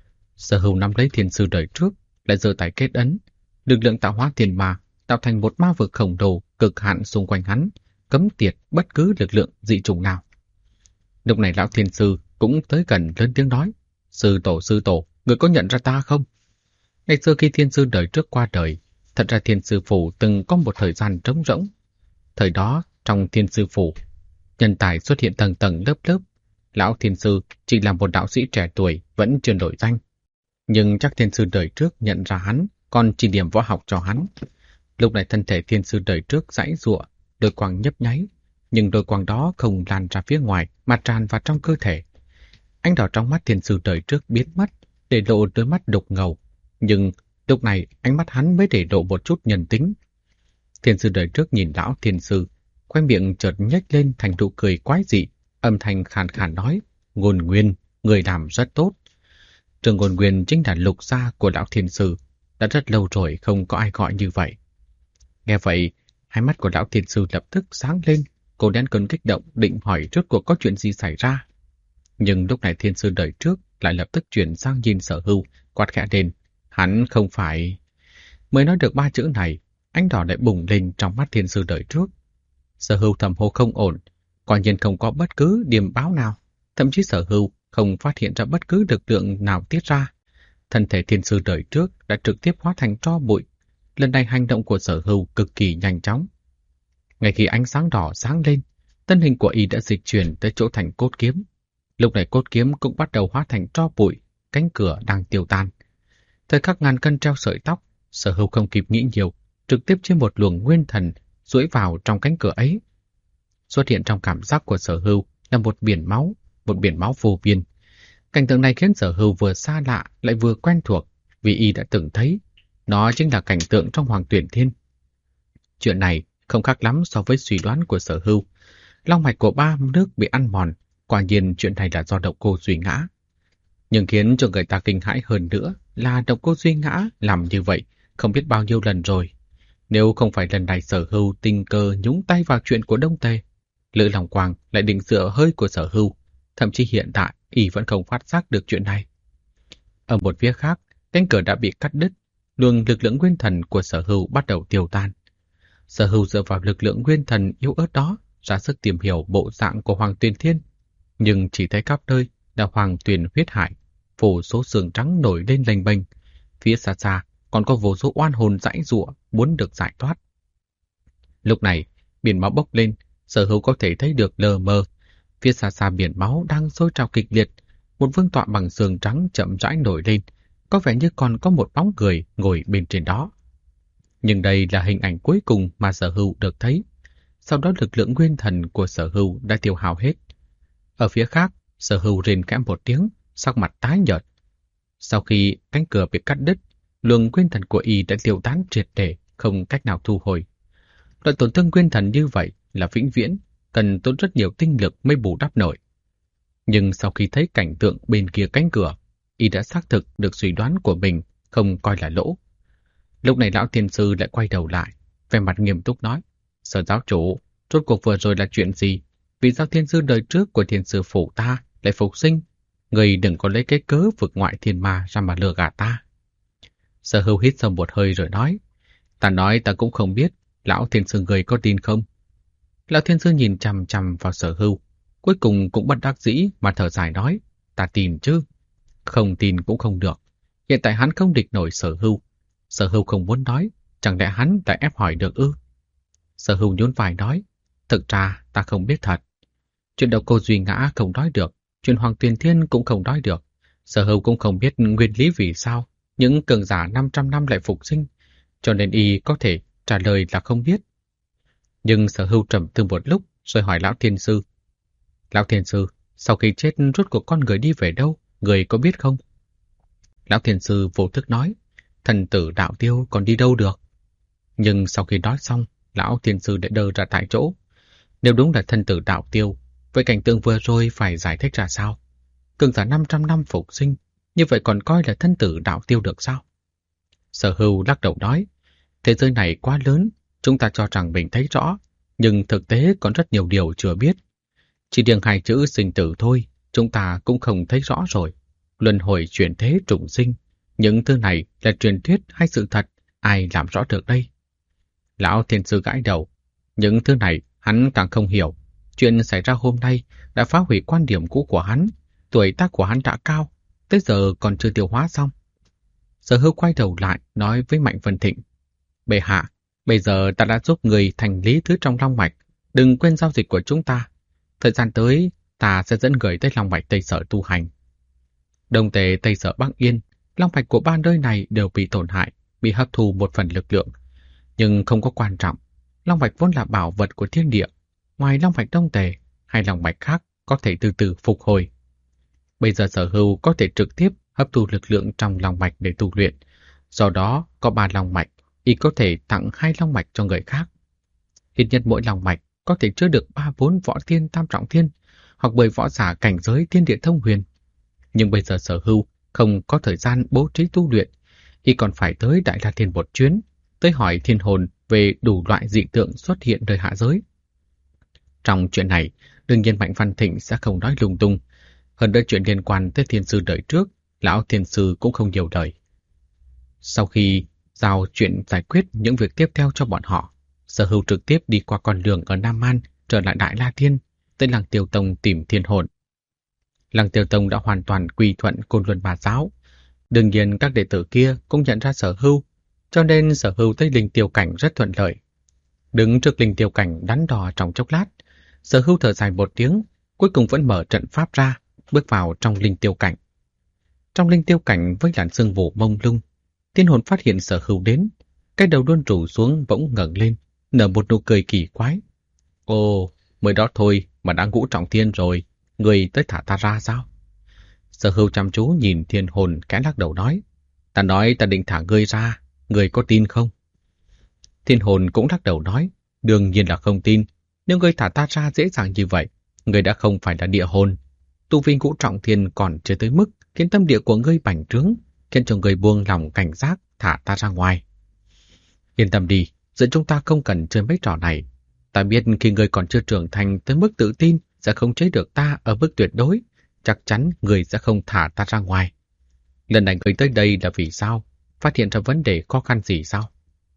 Sở Hưu nắm lấy thiên sư đời trước, lại giơ tay kết ấn, lực lượng tạo hóa thiên ma tạo thành một ma vực khổng lồ cực hạn xung quanh hắn, cấm tiệt bất cứ lực lượng dị chủng nào. Lúc này lão thiên sư cũng tới gần lớn tiếng nói: Sư tổ, người có nhận ra ta không? Ngày xưa khi thiên sư đời trước qua đời, thật ra thiên sư phủ từng có một thời gian trống rỗng. Thời đó, trong thiên sư phủ, nhân tài xuất hiện tầng tầng lớp lớp. Lão thiên sư chỉ là một đạo sĩ trẻ tuổi vẫn chưa nổi danh. Nhưng chắc thiên sư đời trước nhận ra hắn, còn chỉ điểm võ học cho hắn. Lúc này thân thể thiên sư đời trước giãy giụa, đôi quang nhấp nháy, nhưng đôi quang đó không lan ra phía ngoài mà tràn vào trong cơ thể. Ánh đỏ trong mắt thiên sư đời trước biến mất, để lộ đôi mắt đục ngầu. Nhưng lúc này ánh mắt hắn mới để lộ một chút nhân tính. Thiên sư đời trước nhìn lão thiên sư, khoe miệng chợt nhếch lên thành nụ cười quái dị, âm thanh khàn khàn nói: Ngôn Nguyên, người làm rất tốt. Trường Ngôn Nguyên chính là lục gia của lão thiên sư, đã rất lâu rồi không có ai gọi như vậy. Nghe vậy, hai mắt của lão thiên sư lập tức sáng lên, cô nén cơn kích động định hỏi rốt cuộc có chuyện gì xảy ra. Nhưng lúc này thiên sư đời trước lại lập tức chuyển sang nhìn Sở Hưu, quát khẽ lên: Hắn không phải... Mới nói được ba chữ này, ánh đỏ lại bùng lên trong mắt thiên sư đời trước. Sở Hưu thầm hô không ổn, quả nhiên không có bất cứ điểm báo nào, thậm chí Sở Hưu không phát hiện ra bất cứ lực lượng nào tiết ra. Thân thể thiên sư đời trước đã trực tiếp hóa thành tro bụi. Lần này hành động của Sở Hưu cực kỳ nhanh chóng. Ngay khi ánh sáng đỏ sáng lên, thân hình của y đã dịch chuyển tới chỗ thành cốt kiếm. Lúc này cốt kiếm cũng bắt đầu hóa thành tro bụi, cánh cửa đang tiêu tan. Thời khắc ngàn cân treo sợi tóc, Sở Hưu không kịp nghĩ nhiều, trực tiếp trên một luồng nguyên thần duỗi vào trong cánh cửa ấy. Xuất hiện trong cảm giác của Sở Hưu là một biển máu vô biên. Cảnh tượng này khiến Sở Hưu vừa xa lạ lại vừa quen thuộc, vì y đã từng thấy. Nó chính là cảnh tượng trong Hoàng Tuyển Thiên. Chuyện này không khác lắm so với suy đoán của Sở Hưu. Long mạch của ba nước bị ăn mòn, quả nhiên chuyện này là do độc cô Duy Ngã. Nhưng khiến cho người ta kinh hãi hơn nữa là độc cô Duy Ngã làm như vậy không biết bao nhiêu lần rồi. Nếu không phải lần này Sở Hưu tình cờ nhúng tay vào chuyện của Đông Tề, Lữ Long Quang lại định dựa hơi của Sở Hưu, thậm chí hiện tại y vẫn không phát giác được chuyện này. Ở một phía khác, cánh cửa đã bị cắt đứt, luồng lực lượng nguyên thần của Sở Hưu bắt đầu tiêu tan. Sở Hưu dựa vào lực lượng nguyên thần yếu ớt đó ra sức tìm hiểu bộ dạng của Hoàng Tuyền Thiên, nhưng chỉ thấy khắp nơi là Hoàng Tuyền huyết hải, vô số xương trắng nổi lên lênh bênh. Phía xa xa còn có vô số oan hồn giãy giụa muốn được giải thoát. Lúc này, biển máu bốc lên, Sở Hưu có thể thấy được lờ mờ. Phía xa xa biển máu đang sôi trào kịch liệt, một vương tọa bằng xương trắng chậm rãi nổi lên, có vẻ như còn có một bóng người ngồi bên trên đó. Nhưng đây là hình ảnh cuối cùng mà Sở Hưu được thấy. Sau đó lực lượng nguyên thần của Sở Hưu đã tiêu hao hết. Ở phía khác, Sở Hưu rên khẽ một tiếng, sắc mặt tái nhợt. Sau khi cánh cửa bị cắt đứt, luồng nguyên thần của y đã tiêu tán triệt để, không cách nào thu hồi. Loại tổn thương nguyên thần như vậy là vĩnh viễn, cần tốn rất nhiều tinh lực mới bù đắp nổi. Nhưng sau khi thấy cảnh tượng bên kia cánh cửa, y đã xác thực được suy đoán của mình, không coi là lỗ. Lúc này lão thiên sư lại quay đầu lại, vẻ mặt nghiêm túc nói: Sở giáo chủ, rốt cuộc vừa rồi là chuyện gì? Vì sao thiên sư đời trước của thiên sư phủ ta lại phục sinh? Người đừng có lấy cái cớ vực ngoại thiên ma ra mà lừa gạt ta. Sở Hưu hít sâu một hơi rồi nói: Ta nói ta cũng không biết, lão thiên sư người có tin không? Lão thiên sư nhìn chằm chằm vào Sở Hưu, cuối cùng cũng bất đắc dĩ mà thở dài nói: Ta tin chứ. Không tin cũng không được. Hiện tại hắn không địch nổi Sở Hưu. Sở Hưu không muốn nói, chẳng lẽ hắn lại ép hỏi được ư? Sở Hưu nhún vai nói: Thực ra ta không biết thật. Chuyện độc cô Duy Ngã không nói được, chuyện Hoàng Tuyền Thiên cũng không nói được. Sở Hưu cũng không biết nguyên lý vì sao những cường giả 500 năm lại phục sinh, cho nên y có thể trả lời là không biết. Nhưng Sở Hưu trầm tư một lúc rồi hỏi lão thiên sư: Lão thiên sư, sau khi chết rốt cuộc con người đi về đâu, người có biết không? Lão thiên sư vô thức nói: Thần tử Đạo Tiêu còn đi đâu được? Nhưng sau khi nói xong, lão thiên sư đã đơ ra tại chỗ. Nếu đúng là thần tử Đạo Tiêu, vậy cảnh tượng vừa rồi phải giải thích ra sao? Cường giả 500 năm phục sinh, như vậy còn coi là thân tử Đạo Tiêu được sao? Sở Hưu lắc đầu nói: Thế giới này quá lớn, chúng ta cho rằng mình thấy rõ, nhưng thực tế còn rất nhiều điều chưa biết. Chỉ riêng hai chữ sinh tử thôi, chúng ta cũng không thấy rõ rồi. Luân hồi chuyển thế trùng sinh, những thứ này là truyền thuyết hay sự thật, ai làm rõ được đây? Lão thiên sư gãi đầu, những thứ này hắn càng không hiểu. Chuyện xảy ra hôm nay đã phá hủy quan điểm cũ của hắn, tuổi tác của hắn đã cao, tới giờ còn chưa tiêu hóa xong. Sở Hưu quay đầu lại nói với Mạnh Vân Thịnh: Bệ hạ, bây giờ ta đã giúp người thành lý thứ trong long mạch, đừng quên giao dịch của chúng ta. Thời gian tới, ta sẽ dẫn người tới long mạch Tây Sở tu hành. Đông Tề, Tây Sở, Bắc Yên, long mạch của ba nơi này đều bị tổn hại, bị hấp thu một phần lực lượng. Nhưng không có quan trọng, long mạch vốn là bảo vật của thiên địa. Ngoài long mạch Đông Tề, hay long mạch khác có thể từ từ phục hồi. Bây giờ Sở Hưu có thể trực tiếp hấp thu lực lượng trong long mạch để tu luyện. Do đó, có 3 long mạch, y có thể tặng 2 long mạch cho người khác. Ít nhất mỗi long mạch có thể chứa được 3-4 võ thiên tam trọng thiên, hoặc 10 võ giả cảnh giới thiên địa thông huyền. Nhưng bây giờ Sở Hưu không có thời gian bố trí tu luyện, y còn phải tới Đại La Thiên một chuyến, tới hỏi thiên hồn về đủ loại dị tượng xuất hiện nơi hạ giới. Trong chuyện này, đương nhiên Mạnh Văn Thịnh sẽ không nói lung tung. Hơn nữa chuyện liên quan tới thiên sư đời trước, lão thiên sư cũng không nhiều đời. Sau khi giao chuyện giải quyết những việc tiếp theo cho bọn họ, Sở Hưu trực tiếp đi qua con đường ở Nam Man, trở lại Đại La Thiên, tới Lăng Tiêu Tông tìm thiên hồn. Lăng Tiêu Tông đã hoàn toàn quy thuận Côn Luân Bà Giáo. Đương nhiên các đệ tử kia cũng nhận ra Sở Hưu, cho nên Sở Hưu tới linh tiêu cảnh rất thuận lợi. Đứng trước linh tiêu cảnh đắn đo trong chốc lát, Sở Hưu thở dài một tiếng, cuối cùng vẫn mở trận pháp ra, bước vào trong linh tiêu cảnh. Trong linh tiêu cảnh với làn sương mù mông lung, thiên hồn phát hiện Sở Hưu đến, cái đầu luôn rủ xuống bỗng ngẩng lên, nở một nụ cười kỳ quái. Ồ, mới đó thôi mà đã ngũ trọng thiên rồi, người tới thả ta ra sao? Sở Hưu chăm chú nhìn thiên hồn kẽ lắc đầu nói, ta nói ta định thả ngươi ra, ngươi có tin không? Thiên hồn cũng lắc đầu nói, đương nhiên là không tin, nếu ngươi thả ta ra dễ dàng như vậy, ngươi đã không phải là địa hồn. Tu vi ngũ trọng thiên còn chưa tới mức khiến tâm địa của ngươi bành trướng, khiến cho ngươi buông lòng cảnh giác thả ta ra ngoài. Yên tâm đi, giữa chúng ta không cần chơi mấy trò này. Ta biết khi ngươi còn chưa trưởng thành tới mức tự tin sẽ không chế được ta ở mức tuyệt đối, chắc chắn ngươi sẽ không thả ta ra ngoài. Lần này ngươi tới đây là vì sao? Phát hiện ra vấn đề khó khăn gì sao?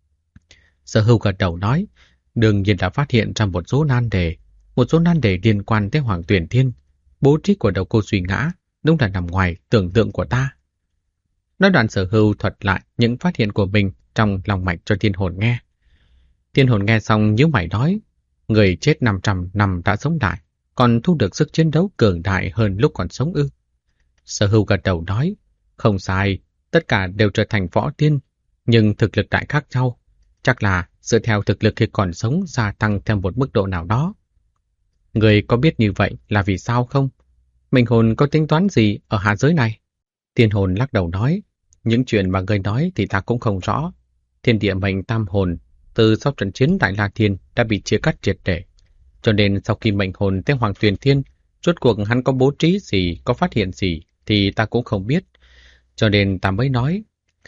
Sở Hưu gật đầu nói, đương nhiên là phát hiện ra một số nan đề liên quan tới Hoàng Tuyển Thiên. Bố trí của Đầu Cô Duy Ngã đúng là nằm ngoài tưởng tượng của ta. Nói đoạn Sở Hưu thuật lại những phát hiện của mình trong lòng mạch cho thiên hồn nghe. Thiên hồn nghe xong nhíu mày nói, người chết 500 năm đã sống lại, còn thu được sức chiến đấu cường đại hơn lúc còn sống ư? Sở Hưu gật đầu nói, không sai, tất cả đều trở thành võ tiên, nhưng thực lực đại khác nhau. Chắc là dựa theo thực lực khi còn sống gia tăng theo một mức độ nào đó. Người có biết như vậy là vì sao không? Minh hồn có tính toán gì ở hạ giới này? Thiên hồn lắc đầu nói, những chuyện mà người nói thì ta cũng không rõ. Thiên địa mệnh tam hồn từ sau trận chiến Đại La Thiên đã bị chia cắt triệt để. Cho nên sau khi mệnh hồn tới Hoàng Tuyền Thiên, rốt cuộc hắn có bố trí gì, có phát hiện gì thì ta cũng không biết. Cho nên ta mới nói,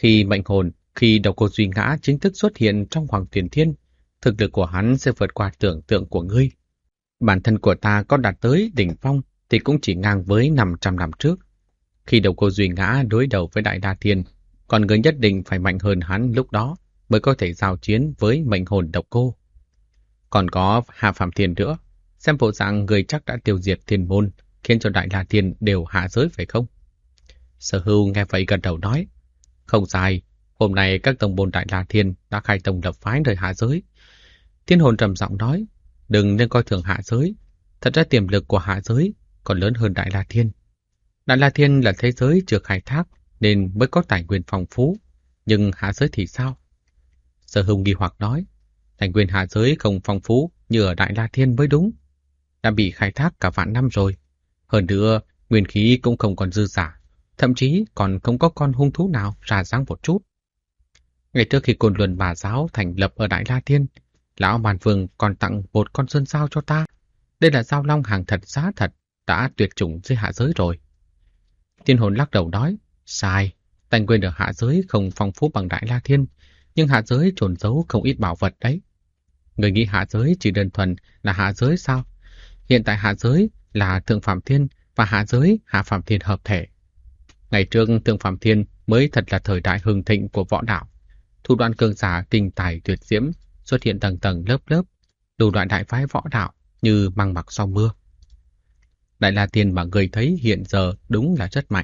khi Đầu Cô Duy Ngã chính thức xuất hiện trong Hoàng Tuyền Thiên, thực lực của hắn sẽ vượt qua tưởng tượng của ngươi. Bản thân của ta có đạt tới đỉnh phong thì cũng chỉ ngang với 500 năm trước. Khi Đầu Cô Duy Ngã đối đầu với Đại La Thiên, còn người nhất định phải mạnh hơn hắn lúc đó mới có thể giao chiến với mệnh hồn Độc Cô. Còn có Hạ Phàm Thiên nữa, xem bộ dạng người chắc đã tiêu diệt thiên môn, khiến cho Đại La Thiên đều hạ giới phải không? Sở Hưu nghe vậy gật đầu nói, không sai, hôm nay các tông môn Đại La Thiên đã khai tông lập phái nơi hạ giới. Thiên hồn trầm giọng nói, đừng nên coi thường hạ giới, thật ra tiềm lực của hạ giới còn lớn hơn Đại La Thiên. Đại La Thiên là thế giới chưa khai thác nên mới có tài nguyên phong phú, nhưng hạ giới thì sao? Sở Hưu nghi hoặc nói, tài nguyên hạ giới không phong phú như ở Đại La Thiên mới đúng. Đã bị khai thác cả vạn năm rồi. Hơn nữa, nguyên khí cũng không còn dư giả, thậm chí còn không có con hung thú nào ra dáng một chút. Ngày trước khi Côn Luân Bà Giáo thành lập ở Đại La Thiên, Lão Màn Vương còn tặng một con sơn sao cho ta. Đây là giao long hàng thật giá thật, đã tuyệt chủng dưới hạ giới rồi. Thiên hồn lắc đầu nói, sai, tài nguyên ở hạ giới không phong phú bằng Đại La Thiên, nhưng hạ giới trồn giấu không ít bảo vật đấy. Người nghĩ hạ giới chỉ đơn thuần là hạ giới sao? Hiện tại hạ giới là Thượng Phạm Thiên và hạ giới Hạ Phạm Thiên hợp thể. Ngày trước Thượng Phạm Thiên mới thật là thời đại hưng thịnh của võ đạo. Thủ đoạn cường giả kinh tài tuyệt diễm xuất hiện tầng tầng lớp lớp, đủ loại đại phái võ đạo như măng mọc sau mưa. Đại La Thiên mà người thấy hiện giờ đúng là rất mạnh,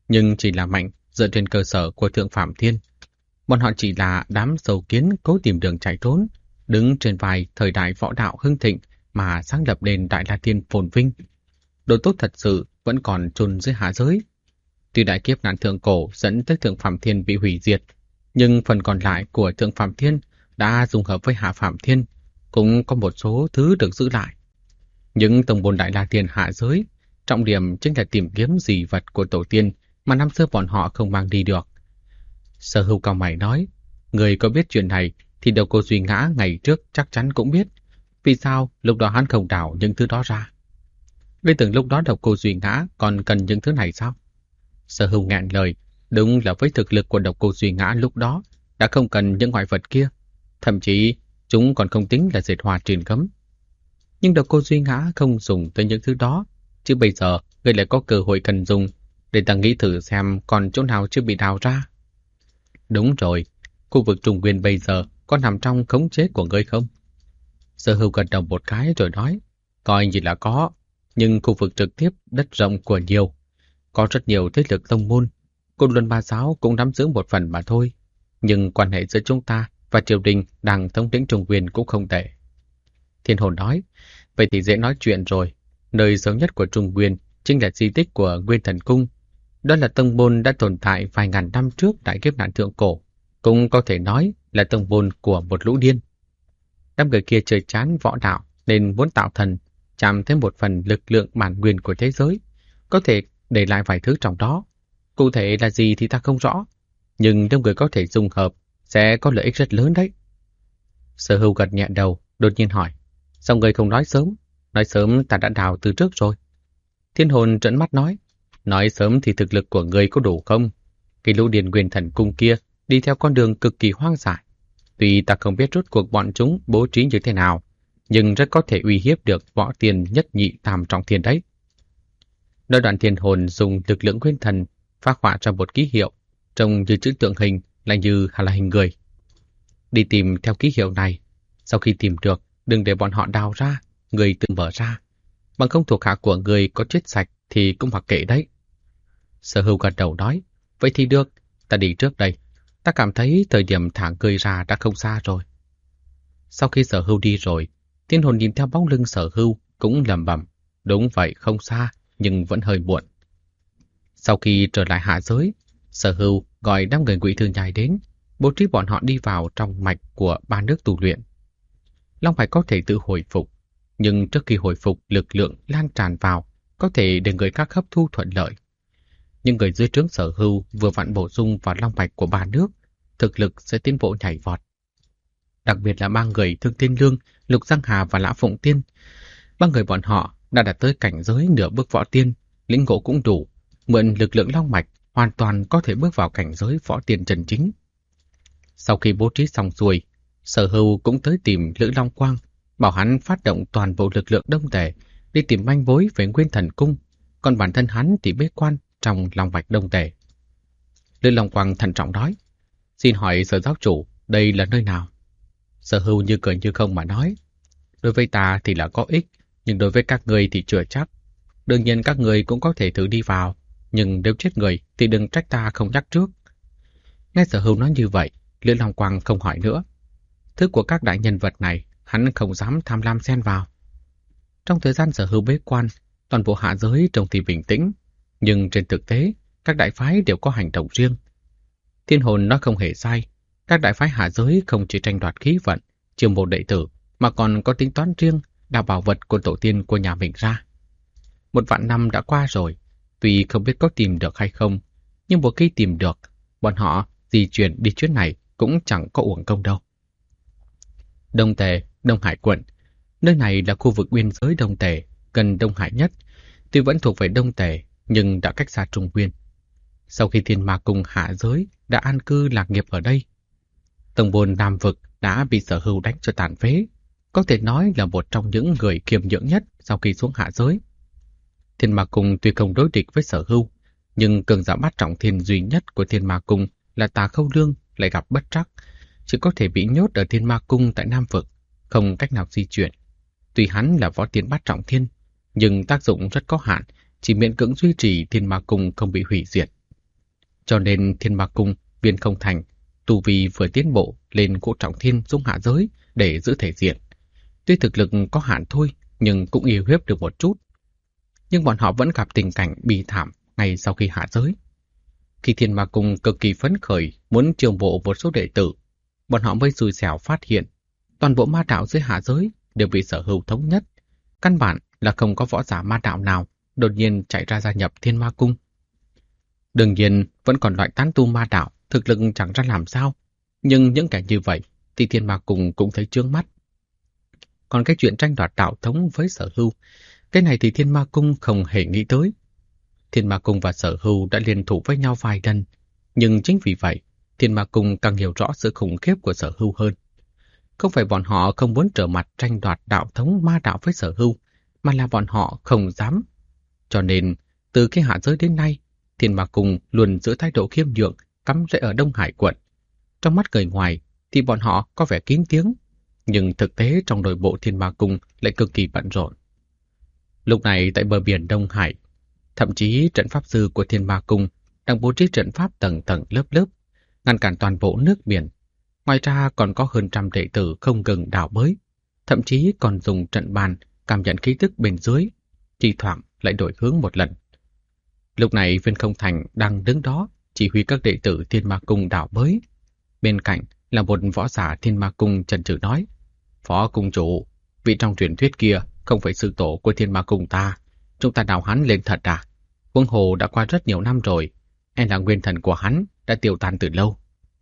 nhưng chỉ là mạnh dựa trên cơ sở của Thượng Phạm Thiên. Bọn họ chỉ là đám sâu kiến cố tìm đường chạy trốn, đứng trên vai thời đại võ đạo hưng thịnh mà sáng lập nền Đại La Thiên phồn vinh. Đồ tốt thật sự vẫn còn chôn dưới hạ giới. Tuy đại kiếp nạn thượng cổ dẫn tới Thượng Phạm Thiên bị hủy diệt, nhưng phần còn lại của Thượng Phạm Thiên đã dung hợp với Hạ Phạm Thiên, cũng có một số thứ được giữ lại. Những tông môn Đại La Thiên hạ giới, trọng điểm chính là tìm kiếm dị vật của tổ tiên mà năm xưa bọn họ không mang đi được. Sở Hưu cao mày nói, người có biết chuyện này thì Độc Cô Duy Ngã ngày trước chắc chắn cũng biết. Vì sao lúc đó hắn không đào những thứ đó ra? Ngươi tưởng lúc đó Độc Cô Duy Ngã còn cần những thứ này sao? Sở Hưu nghẹn lời, đúng là với thực lực của Độc Cô Duy Ngã lúc đó đã không cần những ngoại vật kia, thậm chí chúng còn không tính là dệt hoa truyền cấm. Nhưng Độc Cô Duy Ngã không dùng tới những thứ đó, chứ bây giờ ngươi lại có cơ hội cần dùng, để ta nghĩ thử xem còn chỗ nào chưa bị đào ra. Đúng rồi, khu vực Trung Nguyên bây giờ có nằm trong khống chế của ngươi không? Sở Hưu gật đầu một cái rồi nói, coi như là có, nhưng khu vực trực tiếp đất rộng của nhiều. Có rất nhiều thế lực tông môn, Côn Luân Ba Giáo cũng nắm giữ một phần mà thôi. Nhưng quan hệ giữa chúng ta và triều đình đang thống lĩnh Trung Nguyên cũng không tệ. Thiên Hồn nói, vậy thì dễ nói chuyện rồi. Nơi sớm nhất của Trung Nguyên chính là di tích của Nguyên Thần Cung. Đó là tông môn đã tồn tại vài ngàn năm trước đại kiếp nạn thượng cổ, cũng có thể nói là tông môn của một lũ điên. Đám người kia chơi chán võ đạo nên muốn tạo thần, chạm thêm một phần lực lượng bản nguyên của thế giới, có thể để lại vài thứ trong đó. Cụ thể là gì thì ta không rõ, nhưng nếu người có thể dung hợp sẽ có lợi ích rất lớn đấy. Sở Hưu gật nhẹ đầu, đột nhiên hỏi, sao người không nói sớm? Nói sớm ta đã đào từ trước rồi. Thiên Hồn trợn mắt nói sớm thì thực lực của người có đủ không? Cái lũ điền Nguyên Thần Cung kia đi theo con đường cực kỳ hoang dại. Tuy ta không biết rốt cuộc bọn chúng bố trí như thế nào, nhưng rất có thể uy hiếp được võ tiên nhất nhị tam trọng thiên đấy. Nói đoạn Thiên Hồn dùng lực lượng nguyên thần phác họa ra một ký hiệu, trông như chữ tượng hình lại như là hình người. Đi tìm theo ký hiệu này, sau khi tìm được, đừng để bọn họ đào ra, người tự mở ra. Bằng không thuộc hạ của người có chết sạch thì cũng mặc kệ đấy. Sở Hưu gật đầu nói, vậy thì được, ta đi trước đây. Ta cảm thấy thời điểm thả người ra đã không xa rồi. Sau khi Sở Hưu đi rồi, Thiên Hồn nhìn theo bóng lưng Sở Hưu cũng lẩm bẩm, đúng vậy, không xa, nhưng vẫn hơi muộn. Sau khi trở lại hạ giới, Sở Hưu gọi đám người Ngụy Thư Nhai đến, bố trí bọn họ đi vào trong mạch của ba nước tu luyện. Long mạch có thể tự hồi phục, nhưng trước khi hồi phục lực lượng lan tràn vào, có thể để người khác hấp thu thuận lợi. Nhưng người dưới trướng Sở Hưu vừa vặn bổ sung vào long mạch của ba nước, thực lực sẽ tiến bộ nhảy vọt. Đặc biệt là ba người Thương Tiên Lương, Lục Giang Hà và Lã Phụng Tiên. Ba người bọn họ đã đạt tới cảnh giới nửa bước võ tiên, lĩnh ngộ cũng đủ, mượn lực lượng long mạch hoàn toàn có thể bước vào cảnh giới võ tiên chân chính. Sau khi bố trí xong xuôi, Sở Hưu cũng tới tìm Lữ Long Quang, bảo hắn phát động toàn bộ lực lượng Đông Tề đi tìm manh mối về Nguyên Thần Cung, còn bản thân hắn thì bế quan trong long mạch Đông Tề. Lữ Long Quang thận trọng nói, xin hỏi Sở giáo chủ, đây là nơi nào? Sở Hưu như cười như không mà nói, đối với ta thì là có ích, nhưng đối với các người thì chưa chắc. Đương nhiên các người cũng có thể thử đi vào, nhưng nếu chết người thì đừng trách ta không nhắc trước. Nghe Sở Hưu nói như vậy, Lữ Long Quang không hỏi nữa. Thứ của các đại nhân vật này, hắn không dám tham lam xen vào. Trong thời gian Sở Hưu bế quan, toàn bộ hạ giới trông thì bình tĩnh, nhưng trên thực tế, các đại phái đều có hành động riêng. Thiên Hồn nói không hề sai, các đại phái hạ giới không chỉ tranh đoạt khí vận, chiêu mộ đệ tử, mà còn có tính toán riêng đào bảo vật của tổ tiên của nhà mình ra. 1.000 năm đã qua rồi, tuy không biết có tìm được hay không, nhưng một khi tìm được, bọn họ di chuyển đi chuyến này cũng chẳng có uổng công đâu. Đông Tề, Đông Hải quận, nơi này là khu vực biên giới Đông Tề, gần Đông Hải nhất, tuy vẫn thuộc về Đông Tề nhưng đã cách xa Trung Nguyên. Sau khi Thiên Ma Cung hạ giới đã an cư lạc nghiệp ở đây, tông môn Nam Vực đã bị Sở Hưu đánh cho tàn phế, có thể nói là một trong những người kiềm nhượng nhất sau khi xuống hạ giới. Thiên Ma Cung tuy không đối địch với Sở Hưu, nhưng cường giả bát trọng thiên duy nhất của Thiên Ma Cung là Tà Khâu Lương lại gặp bất trắc, chỉ có thể bị nhốt ở Thiên Ma Cung tại Nam Vực, không cách nào di chuyển. Tuy hắn là võ tiên bát trọng thiên, nhưng tác dụng rất có hạn, chỉ miễn cưỡng duy trì Thiên Ma Cung không bị hủy diệt. Cho nên Thiên Ma Cung, Viên Không Thành, tu vi vừa tiến bộ lên Ngũ Trọng Thiên xuống hạ giới để giữ thể diện. Tuy thực lực có hạn thôi, nhưng cũng uy hiếp được một chút. Nhưng bọn họ vẫn gặp tình cảnh bi thảm ngay sau khi hạ giới. Khi Thiên Ma Cung cực kỳ phấn khởi muốn chiêu mộ một số đệ tử, bọn họ mới xui xẻo phát hiện toàn bộ ma đạo dưới hạ giới đều bị Sở Hưu thống nhất. Căn bản là không có võ giả ma đạo nào đột nhiên chạy ra gia nhập Thiên Ma Cung. Đương nhiên vẫn còn loại tán tu ma đạo thực lực chẳng ra làm sao, nhưng những kẻ như vậy thì Thiên Ma Cung cũng thấy chướng mắt. Còn cái chuyện tranh đoạt đạo thống với Sở Hưu, cái này thì Thiên Ma Cung không hề nghĩ tới. Thiên Ma Cung và Sở Hưu đã liên thủ với nhau vài lần, nhưng chính vì vậy, Thiên Ma Cung càng hiểu rõ sự khủng khiếp của Sở Hưu hơn. Không phải bọn họ không muốn trở mặt tranh đoạt đạo thống ma đạo với Sở Hưu, mà là bọn họ không dám. Cho nên, từ khi hạ giới đến nay, Thiên Ma Cung luôn giữ thái độ khiêm nhượng, cắm rễ ở Đông Hải quận. Trong mắt người ngoài thì bọn họ có vẻ kín tiếng, nhưng thực tế trong nội bộ Thiên Ma Cung lại cực kỳ bận rộn. Lúc này tại bờ biển Đông Hải, thậm chí trận pháp sư của Thiên Ma Cung đang bố trí trận pháp tầng tầng lớp lớp, ngăn cản toàn bộ nước biển. Ngoài ra còn có hơn trăm đệ tử không ngừng đào bới, thậm chí còn dùng trận bàn cảm nhận khí tức bên dưới, chỉ thoảng lại đổi hướng một lần. Lúc này Viên Không Thành đang đứng đó chỉ huy các đệ tử Thiên Ma Cung đào bới. Bên cạnh là một võ giả Thiên Ma Cung chần chừ nói: "Phó cung chủ, vị trong truyền thuyết kia không phải sư tổ của Thiên Ma Cung ta, chúng ta đào hắn lên thật à? Huống hồ đã qua rất nhiều năm rồi, e là nguyên thần của hắn đã tiêu tan từ lâu."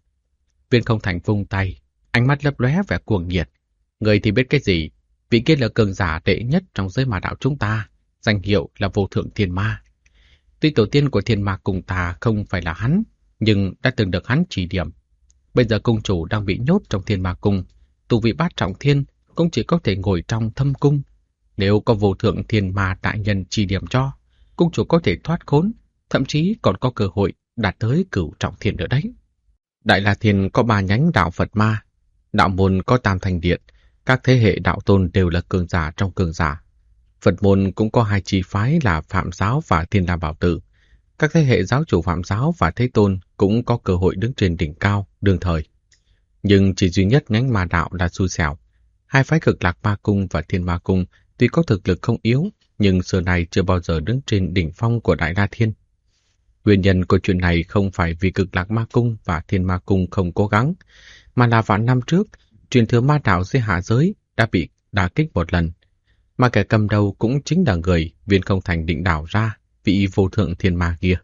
Viên Không Thành vung tay, ánh mắt lấp lóe vẻ cuồng nhiệt. "Người thì biết cái gì? Vị kia là cường giả đệ nhất trong giới ma đạo chúng ta, danh hiệu là Vô Thượng Thiên Ma. Tuy tổ tiên của Thiên Ma Cung ta không phải là hắn, nhưng đã từng được hắn chỉ điểm. Bây giờ cung chủ đang bị nhốt trong Thiên Ma Cung, tu vị bát trọng thiên cũng chỉ có thể ngồi trong thâm cung. Nếu có Vô Thượng Thiên Ma đại nhân chỉ điểm cho, cung chủ có thể thoát khốn, thậm chí còn có cơ hội đạt tới cửu trọng thiên nữa đấy." Đại La Thiên có 3 nhánh đạo Phật Ma, đạo môn có Tam Thành Điện, các thế hệ đạo tôn đều là cường giả trong cường giả. Phật môn cũng có 2 chi phái là Phạm giáo và Thiên La Bảo Tự. Các thế hệ giáo chủ Phạm giáo và Thế Tôn cũng có cơ hội đứng trên đỉnh cao đương thời. Nhưng chỉ duy nhất nhánh ma đạo là xui xẻo. 2 phái Cực Lạc Ma Cung và Thiên Ma Cung tuy có thực lực không yếu, nhưng xưa nay chưa bao giờ đứng trên đỉnh phong của Đại La Thiên. Nguyên nhân của chuyện này không phải vì Cực Lạc Ma Cung và Thiên Ma Cung không cố gắng, mà là vạn năm trước, truyền thừa ma đạo dưới hạ giới đã bị đả kích một lần. Mà kẻ cầm đầu cũng chính là người Viên Không Thành định đào ra, vị Vô Thượng Thiên Ma kia.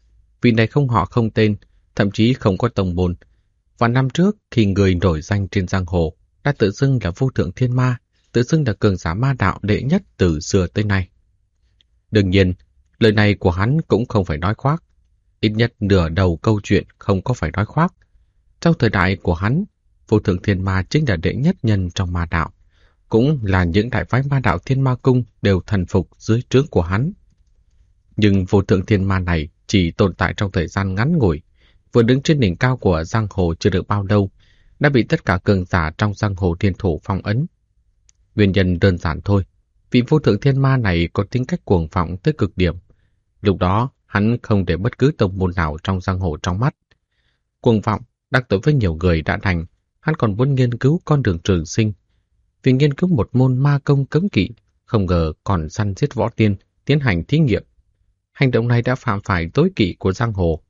Vị này không họ không tên, thậm chí không có tông môn. Vạn năm trước, khi người nổi danh trên giang hồ đã tự xưng là Vô Thượng Thiên Ma, tự xưng là cường giả ma đạo đệ nhất từ xưa tới nay. Đương nhiên, lời này của hắn cũng không phải nói khoác. Ít nhất nửa đầu câu chuyện không có phải nói khoác. Trong thời đại của hắn, Vô Thượng Thiên Ma chính là đệ nhất nhân trong ma đạo, cũng là những đại phái ma đạo Thiên Ma Cung đều thần phục dưới trướng của hắn. Nhưng Vô Thượng Thiên Ma này chỉ tồn tại trong thời gian ngắn ngủi, vừa đứng trên đỉnh cao của giang hồ chưa được bao lâu, đã bị tất cả cường giả trong giang hồ thiên thủ phong ấn. Nguyên nhân đơn giản thôi, vì Vô Thượng Thiên Ma này có tính cách cuồng vọng tới cực điểm. Lúc đó, hắn không để bất cứ tông môn nào trong giang hồ trong mắt. Cuồng vọng, đắc tội với nhiều người đã đành, hắn còn muốn nghiên cứu con đường trường sinh. Vì nghiên cứu một môn ma công cấm kỵ, không ngờ còn săn giết võ tiên, tiến hành thí nghiệm. Hành động này đã phạm phải tối kỵ của giang hồ.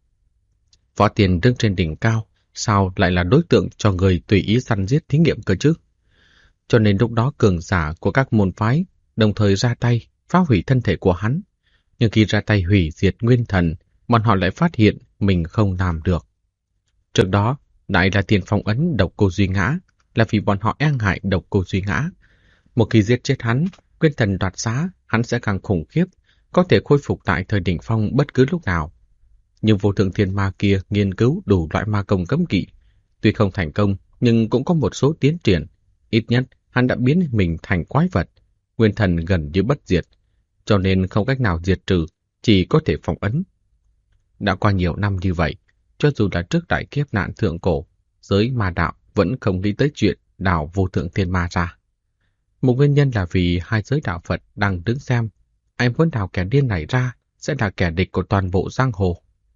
Võ tiên đứng trên đỉnh cao, sao lại là đối tượng cho người tùy ý săn giết thí nghiệm cơ chứ? Cho nên lúc đó cường giả của các môn phái đồng thời ra tay phá hủy thân thể của hắn. Nhưng khi ra tay hủy diệt nguyên thần, bọn họ lại phát hiện mình không làm được. Trước đó, Đại La Thiên phong ấn Độc Cô Duy Ngã là vì bọn họ e ngại Độc Cô Duy Ngã. Một khi giết chết hắn, nguyên thần đoạt xá, hắn sẽ càng khủng khiếp, có thể khôi phục tại thời đỉnh phong bất cứ lúc nào. Nhưng Vô Thượng Thiên Ma kia nghiên cứu đủ loại ma công cấm kỵ. Tuy không thành công, nhưng cũng có một số tiến triển. Ít nhất, hắn đã biến mình thành quái vật, nguyên thần gần như bất diệt, cho nên không cách nào diệt trừ, chỉ có thể phong ấn. Đã qua nhiều năm như vậy, cho dù là trước đại kiếp nạn thượng cổ, giới ma đạo vẫn không nghĩ tới chuyện đào Vô Thượng Thiên Ma ra. Một nguyên nhân là vì 2 giới đạo Phật đang đứng xem, ai muốn đào kẻ điên này ra sẽ là kẻ địch của toàn bộ giang hồ.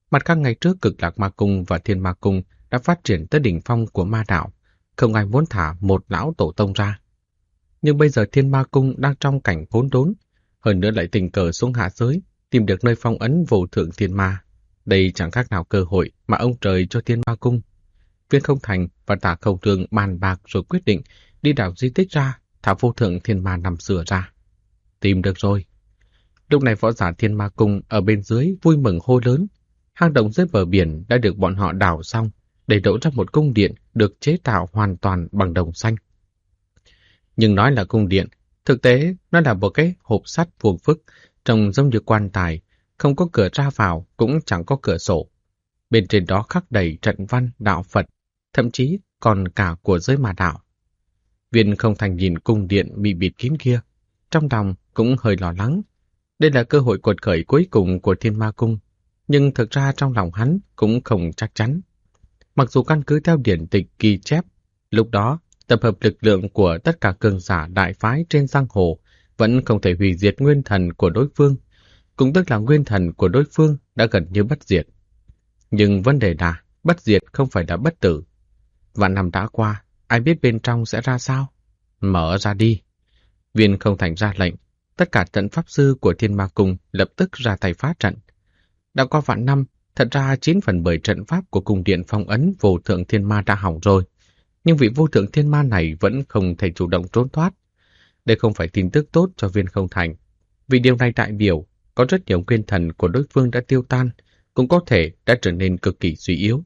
Mặt khác ngày trước Cực Lạc Ma Cung và Thiên Ma Cung đã phát triển tới đỉnh phong của ma đạo, không ai muốn thả một lão tổ tông ra. Nhưng bây giờ Thiên Ma Cung đang trong cảnh khốn đốn, hơn nữa lại tình cờ xuống hạ giới, tìm được nơi phong ấn vô thượng thiên ma. Đây chẳng khác nào cơ hội mà ông trời cho Thiên Ma Cung. Viên Không Thành và Tạ Khâu Trương bàn bạc rồi quyết định đi đào di tích ra, thả vô thượng thiên ma năm xưa ra. Tìm được rồi. Lúc này võ giả Thiên Ma Cung ở bên dưới vui mừng hô lớn. Hang động dưới bờ biển đã được bọn họ đào xong, để đổ ra một cung điện được chế tạo hoàn toàn bằng đồng xanh. Nhưng nói là cung điện, thực tế nó là một cái hộp sắt vuông vức, trông giống như quan tài, không có cửa ra vào, cũng chẳng có cửa sổ. Bên trên đó khắc đầy trận văn đạo Phật, thậm chí còn cả của giới ma đạo. Viên Không Thành nhìn cung điện bị bịt kín kia, trong lòng cũng hơi lo lắng. Đây là cơ hội quật khởi cuối cùng của Thiên Ma Cung, nhưng thực ra trong lòng hắn cũng không chắc chắn. Mặc dù căn cứ theo điển tịch ghi chép, lúc đó tập hợp lực lượng của tất cả cường giả đại phái trên giang hồ vẫn không thể hủy diệt nguyên thần của đối phương, cũng tức là nguyên thần của đối phương đã gần như bất diệt. Nhưng vấn đề là bất diệt không phải là bất tử. Vạn năm đã qua, ai biết bên trong sẽ ra sao? Mở ra đi. Viên Không Thành ra lệnh, tất cả trận pháp sư của Thiên Ma Cung lập tức ra tay phá trận. Đã qua vạn năm, thật ra 9/10 trận pháp của cung điện phong ấn vô thượng thiên ma đã hỏng rồi. Nhưng vị vô thượng thiên ma này vẫn không thể chủ động trốn thoát. Đây không phải tin tức tốt cho Viên Không Thành. Vì điều này đại biểu, có rất nhiều nguyên thần của đối phương đã tiêu tan, cũng có thể đã trở nên cực kỳ suy yếu.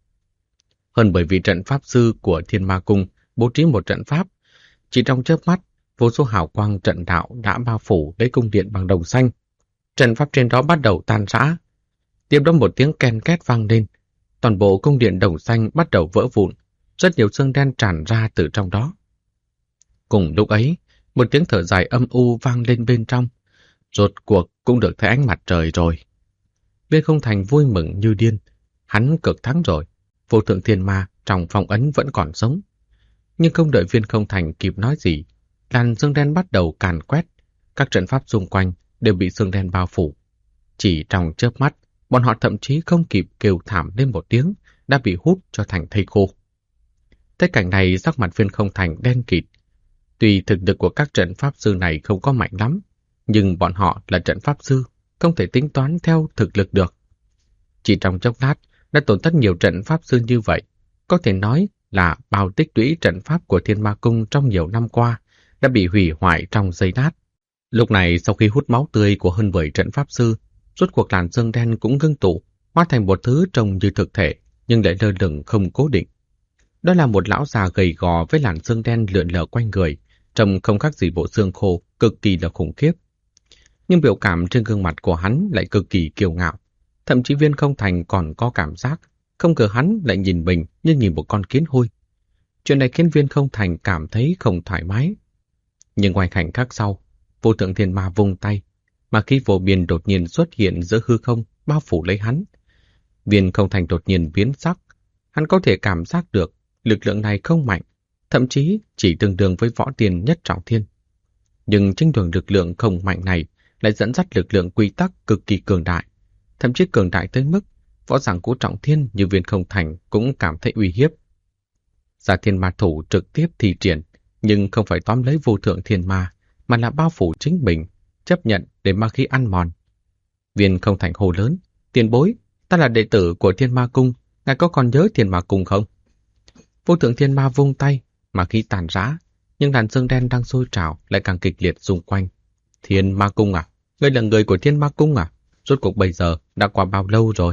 Hơn bởi vì trận pháp sư của Thiên Ma Cung bố trí một trận pháp, chỉ trong chớp mắt, vô số hào quang trận đạo đã bao phủ lấy cung điện bằng đồng xanh. Trận pháp trên đó bắt đầu tan rã. Tiếp đó một tiếng ken két vang lên, toàn bộ cung điện đồng xanh bắt đầu vỡ vụn, rất nhiều xương đen tràn ra từ trong đó. Cùng lúc ấy, một tiếng thở dài âm u vang lên bên trong. Rốt cuộc cũng được thấy ánh mặt trời rồi. Viên Không Thành vui mừng như điên. Hắn cực thắng rồi. Vô thượng thiên ma trong phong ấn vẫn còn sống. Nhưng không đợi Viên Không Thành kịp nói gì, làn xương đen bắt đầu càn quét. Các trận pháp xung quanh đều bị xương đen bao phủ. Chỉ trong chớp mắt, bọn họ thậm chí không kịp kêu thảm lên một tiếng, đã bị hút cho thành thây khô. Thấy cảnh này, sắc mặt Viên Không Thành đen kịt. Tuy thực lực của các trận pháp sư này không có mạnh lắm, nhưng bọn họ là trận pháp sư, không thể tính toán theo thực lực được. Chỉ trong chốc lát đã tổn thất nhiều trận pháp sư như vậy, có thể nói là bao tích lũy trận pháp của Thiên Ma Cung trong nhiều năm qua đã bị hủy hoại trong giây lát. Lúc này sau khi hút máu tươi của hơn 10 trận pháp sư, rốt cuộc làn xương đen cũng ngưng tụ, hóa thành một thứ trông như thực thể nhưng lại lơ lửng không cố định. Đó là một lão già gầy gò với làn xương đen lượn lờ quanh người, trông không khác gì bộ xương khô, cực kỳ là khủng khiếp. Nhưng biểu cảm trên gương mặt của hắn lại cực kỳ kiêu ngạo. Thậm chí Viên Không Thành còn có cảm giác, không ngờ hắn lại nhìn mình như nhìn một con kiến hôi. Chuyện này khiến Viên Không Thành cảm thấy không thoải mái. Nhưng ngoài khoảnh khắc sau, vô thượng thiên ma vung tay, mà khí vô biên đột nhiên xuất hiện giữa hư không, bao phủ lấy hắn. Viên Không Thành đột nhiên biến sắc. Hắn có thể cảm giác được lực lượng này không mạnh, thậm chí chỉ tương đương với võ tiên nhất trọng thiên. Nhưng chính đường lực lượng không mạnh này lại dẫn dắt lực lượng quy tắc cực kỳ cường đại, thậm chí cường đại tới mức võ giả của trọng thiên như Viên Không Thành cũng cảm thấy uy hiếp. Giả thiên ma thủ trực tiếp thi triển, nhưng không phải tóm lấy vô thượng thiên ma, mà là bao phủ chính mình, chấp nhận để ma khí ăn mòn. Viên Không Thành hô lớn, tiền bối, ta là đệ tử của Thiên Ma Cung, ngài có còn nhớ Thiên Ma Cung không? Vô thượng thiên ma vung tay, ma khí tàn rã, nhưng làn xương đen đang sôi trào lại càng kịch liệt xung quanh. Thiên Ma Cung à? Ngươi là người của Thiên Ma Cung à? Rốt cuộc bây giờ đã qua bao lâu rồi?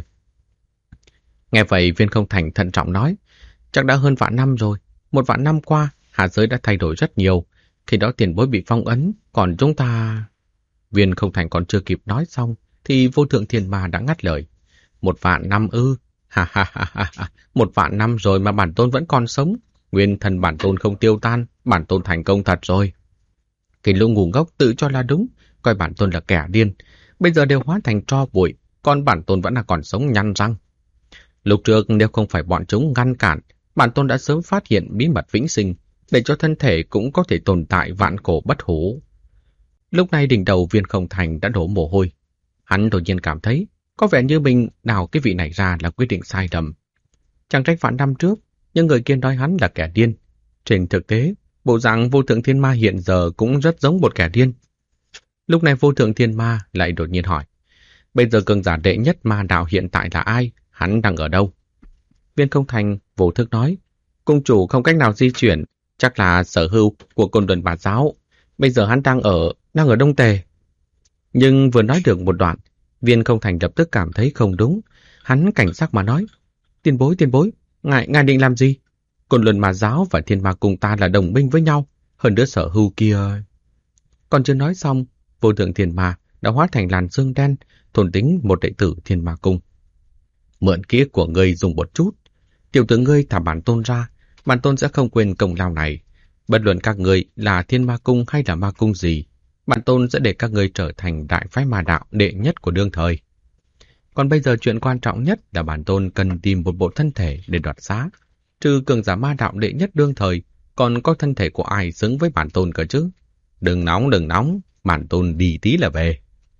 Nghe vậy Viên Không Thành thận trọng nói, chắc đã hơn vạn năm rồi. 1 vạn năm qua, hạ giới đã thay đổi rất nhiều. Khi đó tiền bối bị phong ấn, còn chúng ta... Viên Không Thành còn chưa kịp nói xong, thì vô thượng thiên ma đã ngắt lời. 1 vạn năm ư? Ha ha ha ha, 1 vạn năm rồi mà bản tôn vẫn còn sống. Nguyên thần bản tôn không tiêu tan, bản tôn thành công thật rồi. Cái lũ ngu ngốc tự cho là đúng, coi bản tôn là kẻ điên. Bây giờ đều hóa thành tro bụi, còn bản tôn vẫn là còn sống nhăn răng. Lúc trước nếu không phải bọn chúng ngăn cản, bản tôn đã sớm phát hiện bí mật vĩnh sinh, để cho thân thể cũng có thể tồn tại vạn cổ bất hủ. Lúc này đỉnh đầu Viên Không Thành đã đổ mồ hôi. Hắn đột nhiên cảm thấy Có vẻ như mình đào cái vị này ra là quyết định sai lầm. Chẳng trách vạn năm trước, những người kia nói hắn là kẻ điên. Trên thực tế, bộ dạng Vô Thượng Thiên Ma hiện giờ cũng rất giống một kẻ điên. Lúc này Vô Thượng Thiên Ma lại đột nhiên hỏi, bây giờ cường giả đệ nhất ma đạo hiện tại là ai? Hắn đang ở đâu? Viên Không Thành vô thức nói, cung chủ không cách nào di chuyển, chắc là sở hữu của Côn Luân Bát Giáo. Bây giờ hắn đang ở Đông Tề. Nhưng vừa nói được một đoạn, Viên Không Thành lập tức cảm thấy không đúng. Hắn cảnh giác mà nói, tiền bối, ngài định làm gì? Côn Luân Ma Giáo và Thiên Ma Cung ta là đồng minh với nhau, hơn nữa sở hữu kia. Còn chưa nói xong, Vô Thượng Thiên Ma đã hóa thành làn sương đen, thôn tính một đệ tử Thiên Ma Cung. Mượn ký ức của ngươi dùng một chút, tiểu tử ngươi thả bản tôn ra, bản tôn sẽ không quên công lao này. Bất luận các ngươi là Thiên Ma Cung hay là Ma Cung gì, bản tôn sẽ để các ngươi trở thành đại phái ma đạo đệ nhất của đương thời. Còn bây giờ chuyện quan trọng nhất là bản tôn cần tìm một bộ thân thể để đoạt xá. Trừ cường giả ma đạo đệ nhất đương thời, còn có thân thể của ai xứng với bản tôn cơ chứ? Đừng nóng, bản tôn đi tí là về.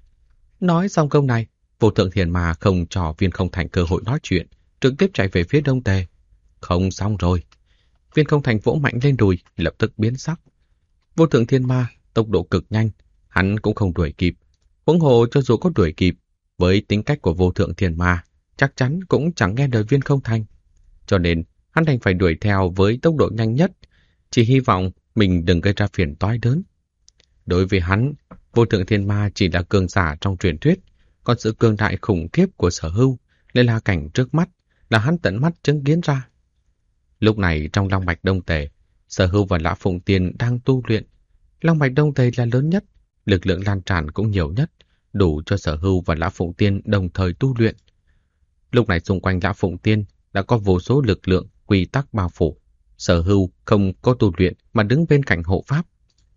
Nói xong câu này, Vô Thượng Thiên Ma không cho Viên Không Thành cơ hội nói chuyện, trực tiếp chạy về phía Đông Tề. Không xong rồi. Viên Không Thành vỗ mạnh lên đùi, lập tức biến sắc. Vô Thượng Thiên Ma tốc độ cực nhanh, hắn cũng không đuổi kịp. Huống hồ cho dù có đuổi kịp, với tính cách của Vô Thượng Thiên Ma, chắc chắn cũng chẳng nghe lời Viên Không Thành. Cho nên, hắn đành phải đuổi theo với tốc độ nhanh nhất, chỉ hy vọng mình đừng gây ra phiền toái lớn. Đối với hắn, Vô Thượng Thiên Ma chỉ là cường giả trong truyền thuyết, còn sự cường đại khủng khiếp của sở hưu lại là cảnh trước mắt, là hắn tận mắt chứng kiến ra. Lúc này trong Long Mạch Đông Tề, sở hưu và Lã Phụng Tiên đang tu luyện. Long Mạch Đông Tề là lớn nhất, lực lượng lan tràn cũng nhiều nhất, đủ cho sở hưu và Lã Phụng Tiên đồng thời tu luyện. Lúc này xung quanh Lã Phụng Tiên đã có vô số lực lượng, quy tắc bao phủ. Sở hưu không có tu luyện mà đứng bên cạnh hộ pháp.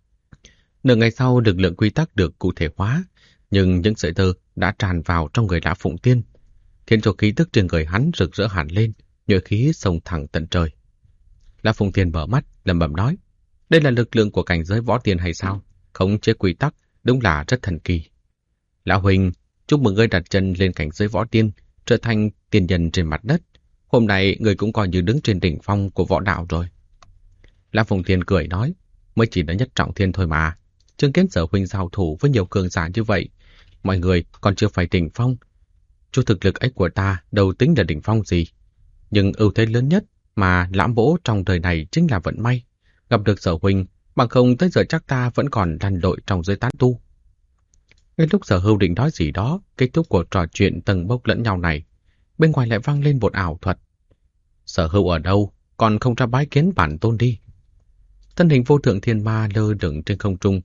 Nửa ngày sau lực lượng quy tắc được cụ thể hóa, nhưng những sợi tơ đã tràn vào trong người Lã Phụng Tiên, khiến cho khí tức trên người hắn rực rỡ hẳn lên, nhuệ khí xông thẳng tận trời. Lã Phụng Tiên mở mắt, lẩm bẩm nói, đây là lực lượng của cảnh giới võ tiên hay sao? Khống chế quy tắc đúng là rất thần kỳ. Lão huynh, chúc mừng ngươi đặt chân lên cảnh giới võ tiên, trở thành tiên nhân trên mặt đất. Hôm nay ngươi cũng coi như đứng trên đỉnh phong của võ đạo rồi. Lã Phụng Tiên cười nói, mới chỉ là nhất trọng thiên thôi mà. Chứng kiến sở huynh giao thủ với nhiều cường giả như vậy, mọi người còn chưa phải đỉnh phong. Chút thực lực ấy của ta đâu tính là đỉnh phong gì. Nhưng ưu thế lớn nhất mà lãm bỗ trong đời này chính là vận may. Gặp được sở huynh, bằng không tới giờ chắc ta vẫn còn lăn lội trong giới tán tu. Ngay lúc Sở Hưu định nói gì đó, kết thúc cuộc trò chuyện tầng bốc lẫn nhau này, bên ngoài lại vang lên một ảo thuật. Sở Hưu ở đâu, còn không ra bái kiến bản tôn đi. Thân hình Vô Thượng Thiên Ma lơ lửng trên không trung.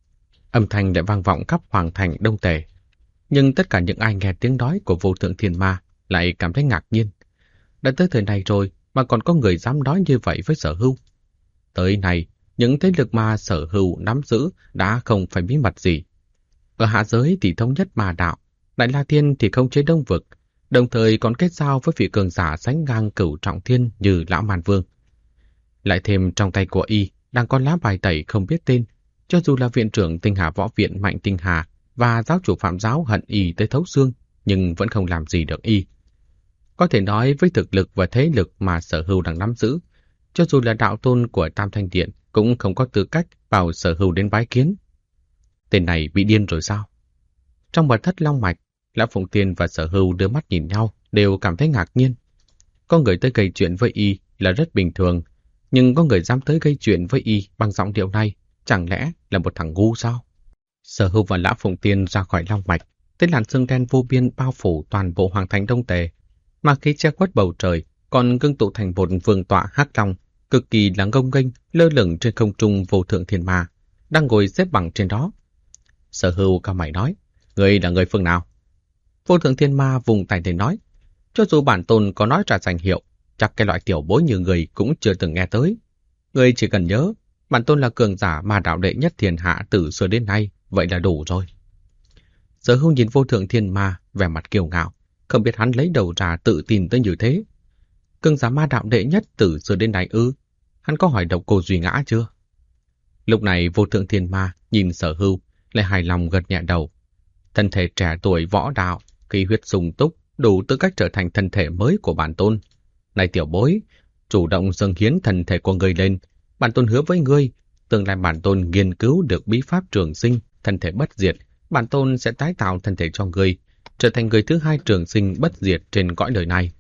Âm thanh lại vang vọng khắp hoàng thành Đông Tề. Nhưng tất cả những ai nghe tiếng nói của Vô Thượng Thiên Ma lại cảm thấy ngạc nhiên. Đã tới thời này rồi mà còn có người dám nói như vậy với Sở Hưu. Tới này, những thế lực mà Sở Hưu nắm giữ đã không phải bí mật gì. Ở hạ giới thì thống nhất ma đạo, Đại La Thiên thì không chế Đông Vực, đồng thời còn kết giao với vị cường giả sánh ngang Cửu Trọng Thiên như Lão Man Vương. Lại thêm trong tay của y đang có lá bài tẩy không biết tên, cho dù là viện trưởng Tinh Hà Võ Viện Mạnh Tinh Hà và giáo chủ Phạm Giáo hận y tới thấu xương, nhưng vẫn không làm gì được y. Có thể nói với thực lực và thế lực mà Sở Hưu đang nắm giữ, cho dù là đạo tôn của Tam Thanh Điện cũng không có tư cách bảo Sở Hưu đến bái kiến. Tên này bị điên rồi sao? Trong mật thất Long Mạch, Lã Phụng Tiên và Sở Hưu đưa mắt nhìn nhau, đều cảm thấy ngạc nhiên. Có người tới gây chuyện với y là rất bình thường, nhưng có người dám tới gây chuyện với y bằng giọng điệu này, chẳng lẽ là một thằng ngu sao? Sở Hưu và Lã Phụng Tiên ra khỏi Long Mạch, tới làn sương đen vô biên bao phủ toàn bộ hoàng thành Đông Tề, mà khí che khuất bầu trời còn ngưng tụ thành một vương tọa hắc long, cực kỳ là ngông nghênh lơ lửng trên không trung. Vô Thượng Thiên Ma đang ngồi xếp bằng trên đó. Sở Hưu cao mày nói, ngươi là người phương nào? Vô Thượng Thiên Ma vùng tay lên nói, cho dù bản tôn có nói ra danh hiệu, chắc cái loại tiểu bối như người cũng chưa từng nghe tới. Ngươi chỉ cần nhớ, bản tôn là cường giả ma đạo đệ nhất thiên hạ từ xưa đến nay, vậy là đủ rồi. Sở Hưu nhìn Vô Thượng Thiên Ma, vẻ mặt kiêu ngạo, không biết hắn lấy đầu ra tự tin tới như thế. Cường giả ma đạo đệ nhất từ xưa đến nay ư? Hắn có hỏi Độc Cô Duy Ngã chưa? Lúc này Vô Thượng Thiên Ma nhìn Sở Hưu, lại hài lòng gật nhẹ đầu. Thân thể trẻ tuổi võ đạo, khí huyết sung túc, đủ tư cách trở thành thân thể mới của bản tôn. Này tiểu bối, chủ động dâng hiến thân thể của ngươi lên, bản tôn hứa với ngươi, tương lai bản tôn nghiên cứu được bí pháp trường sinh, thân thể bất diệt, bản tôn sẽ tái tạo thân thể cho ngươi, trở thành người thứ hai trường sinh bất diệt trên cõi đời này.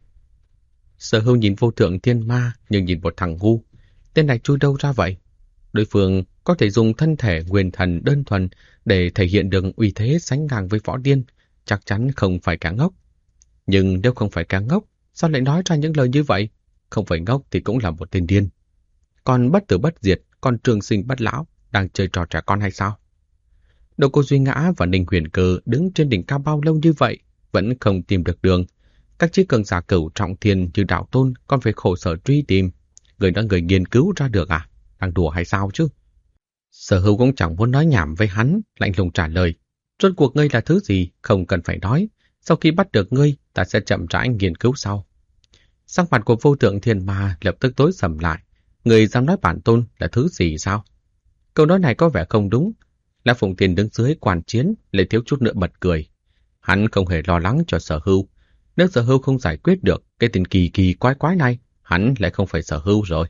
Sở Hưu nhìn Vô Thượng Thiên Ma như nhìn một thằng ngu. Tên này chui đâu ra vậy? Đối phương có thể dùng thân thể nguyên thần đơn thuần để thể hiện được uy thế sánh ngang với võ điên, chắc chắn không phải kẻ ngốc. Nhưng nếu không phải kẻ ngốc, sao lại nói ra những lời như vậy? Không phải ngốc thì cũng là một tên điên. Còn bất tử bất diệt, còn trường sinh bất lão, đang chơi trò trẻ con hay sao? Đỗ Cô Duy Ngã và Ninh Huyền Cơ đứng trên đỉnh cao bao lâu như vậy, vẫn không tìm được đường. Các chí cường giả cửu trọng thiên như đạo tôn còn phải khổ sở truy tìm. Người đã người nghiên cứu ra được à? Đang đùa hay sao chứ? Sở Hưu cũng chẳng muốn nói nhảm với hắn, lạnh lùng trả lời. Rốt cuộc ngươi là thứ gì, không cần phải nói. Sau khi bắt được ngươi, ta sẽ chậm rãi nghiên cứu sau. Sắc mặt của Vô Thượng Thiên Ma lập tức tối sầm lại. Người dám nói bản tôn là thứ gì sao? Câu nói này có vẻ không đúng. La Phụng Thiên đứng dưới quan chiến, lại thiếu chút nữa bật cười. Hắn không hề lo lắng cho Sở Hưu. Nếu Sở Hưu không giải quyết được cái tên kỳ kỳ quái quái này, hắn lại không phải Sở Hưu rồi.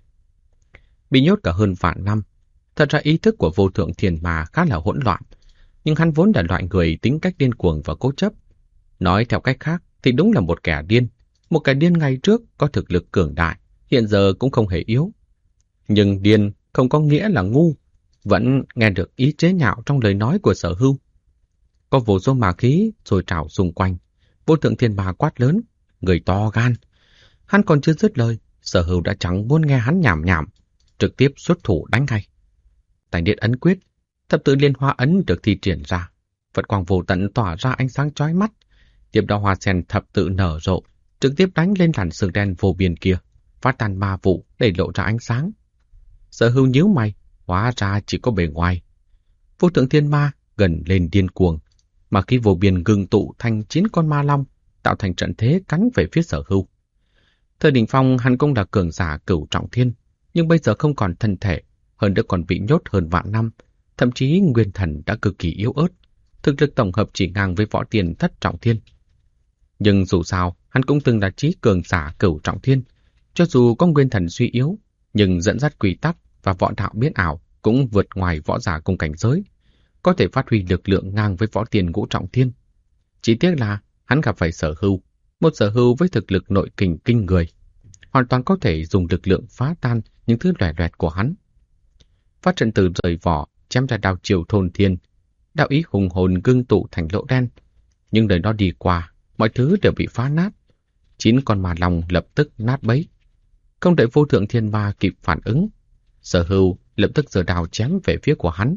Bị nhốt cả hơn vạn năm, thật ra ý thức của Vô Thượng Thiên Ma khá là hỗn loạn, nhưng hắn vốn là loại người tính cách điên cuồng và cố chấp. Nói theo cách khác thì đúng là một kẻ điên. Một kẻ điên ngày trước có thực lực cường đại, hiện giờ cũng không hề yếu. Nhưng điên không có nghĩa là ngu, vẫn nghe được ý chế nhạo trong lời nói của Sở Hưu. Có vô số ma khí rồi trào xung quanh. Vô Thượng Thiên Ma quát lớn, người to gan. Hắn còn chưa dứt lời, Sở Hưu đã chẳng muốn nghe hắn nhảm nhảm, trực tiếp xuất thủ đánh ngay. Tài điện ấn quyết, thập tự liên hoa ấn được thi triển ra, Phật quang vô tận tỏa ra ánh sáng chói mắt. Tiếp đó hoa sen thập tự nở rộ, trực tiếp đánh lên làn sương đen vô biên kia, phát tan ma vụ để lộ ra ánh sáng. Sở Hưu nhíu mày, hóa ra chỉ có bề ngoài. Vô Thượng Thiên Ma gần lên điên cuồng, mà khi vô biên ngưng tụ thành 9 con ma long, tạo thành trận thế cắn về phía Sở Hưu. Thời đỉnh phong hắn cũng là cường giả cửu trọng thiên, nhưng bây giờ không còn thân thể, hơn nữa còn bị nhốt hơn vạn năm, thậm chí nguyên thần đã cực kỳ yếu ớt, thực lực tổng hợp chỉ ngang với võ tiền thất trọng thiên. Nhưng dù sao, hắn cũng từng là chí cường giả cửu trọng thiên, cho dù có nguyên thần suy yếu, nhưng dẫn dắt quy tắc và võ đạo biến ảo cũng vượt ngoài võ giả cùng cảnh giới, có thể phát huy lực lượng ngang với võ tiền ngũ trọng thiên. Chỉ tiếc là hắn gặp phải Sở Hưu, một Sở Hưu với thực lực nội kình kinh người, hoàn toàn có thể dùng lực lượng phá tan những thứ loè loẹt của hắn. Phát trận từ rời vỏ, chém ra đao chiều thôn thiên, đạo ý hùng hồn ngưng tụ thành lỗ đen, nhưng đời nó đi qua, mọi thứ đều bị phá nát. 9 con ma long lập tức nát bấy. Không đợi Vô Thượng Thiên Ma kịp phản ứng, Sở Hưu lập tức giơ đao chém về phía của hắn.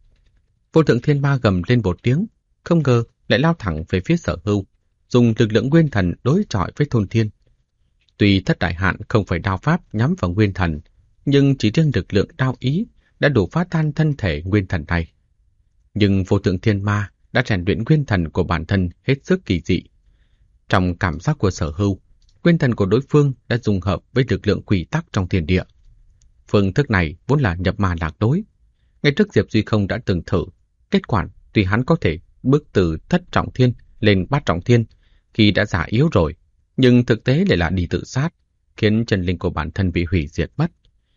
Vô Thượng Thiên Ma gầm lên một tiếng, không ngờ lại lao thẳng về phía Sở Hưu, dùng lực lượng nguyên thần đối chọi với thôn thiên. Tuy thất đại hạn không phải đao pháp nhắm vào nguyên thần, nhưng chỉ riêng lực lượng đao ý đã đủ phá tan thân thể nguyên thần này. Nhưng Vô Thượng Thiên Ma đã rèn luyện nguyên thần của bản thân hết sức kỳ dị. Trong cảm giác của Sở Hưu, nguyên thần của đối phương đã dung hợp với lực lượng quy tắc trong thiên địa. Phương thức này vốn là nhập ma lạc đối. Ngay trước Diệp Duy Không đã từng thử, kết quả tuy hắn có thể bước từ thất trọng thiên lên bát trọng thiên khi đã già yếu rồi, nhưng thực tế lại là đi tự sát, khiến chân linh của bản thân bị hủy diệt mất.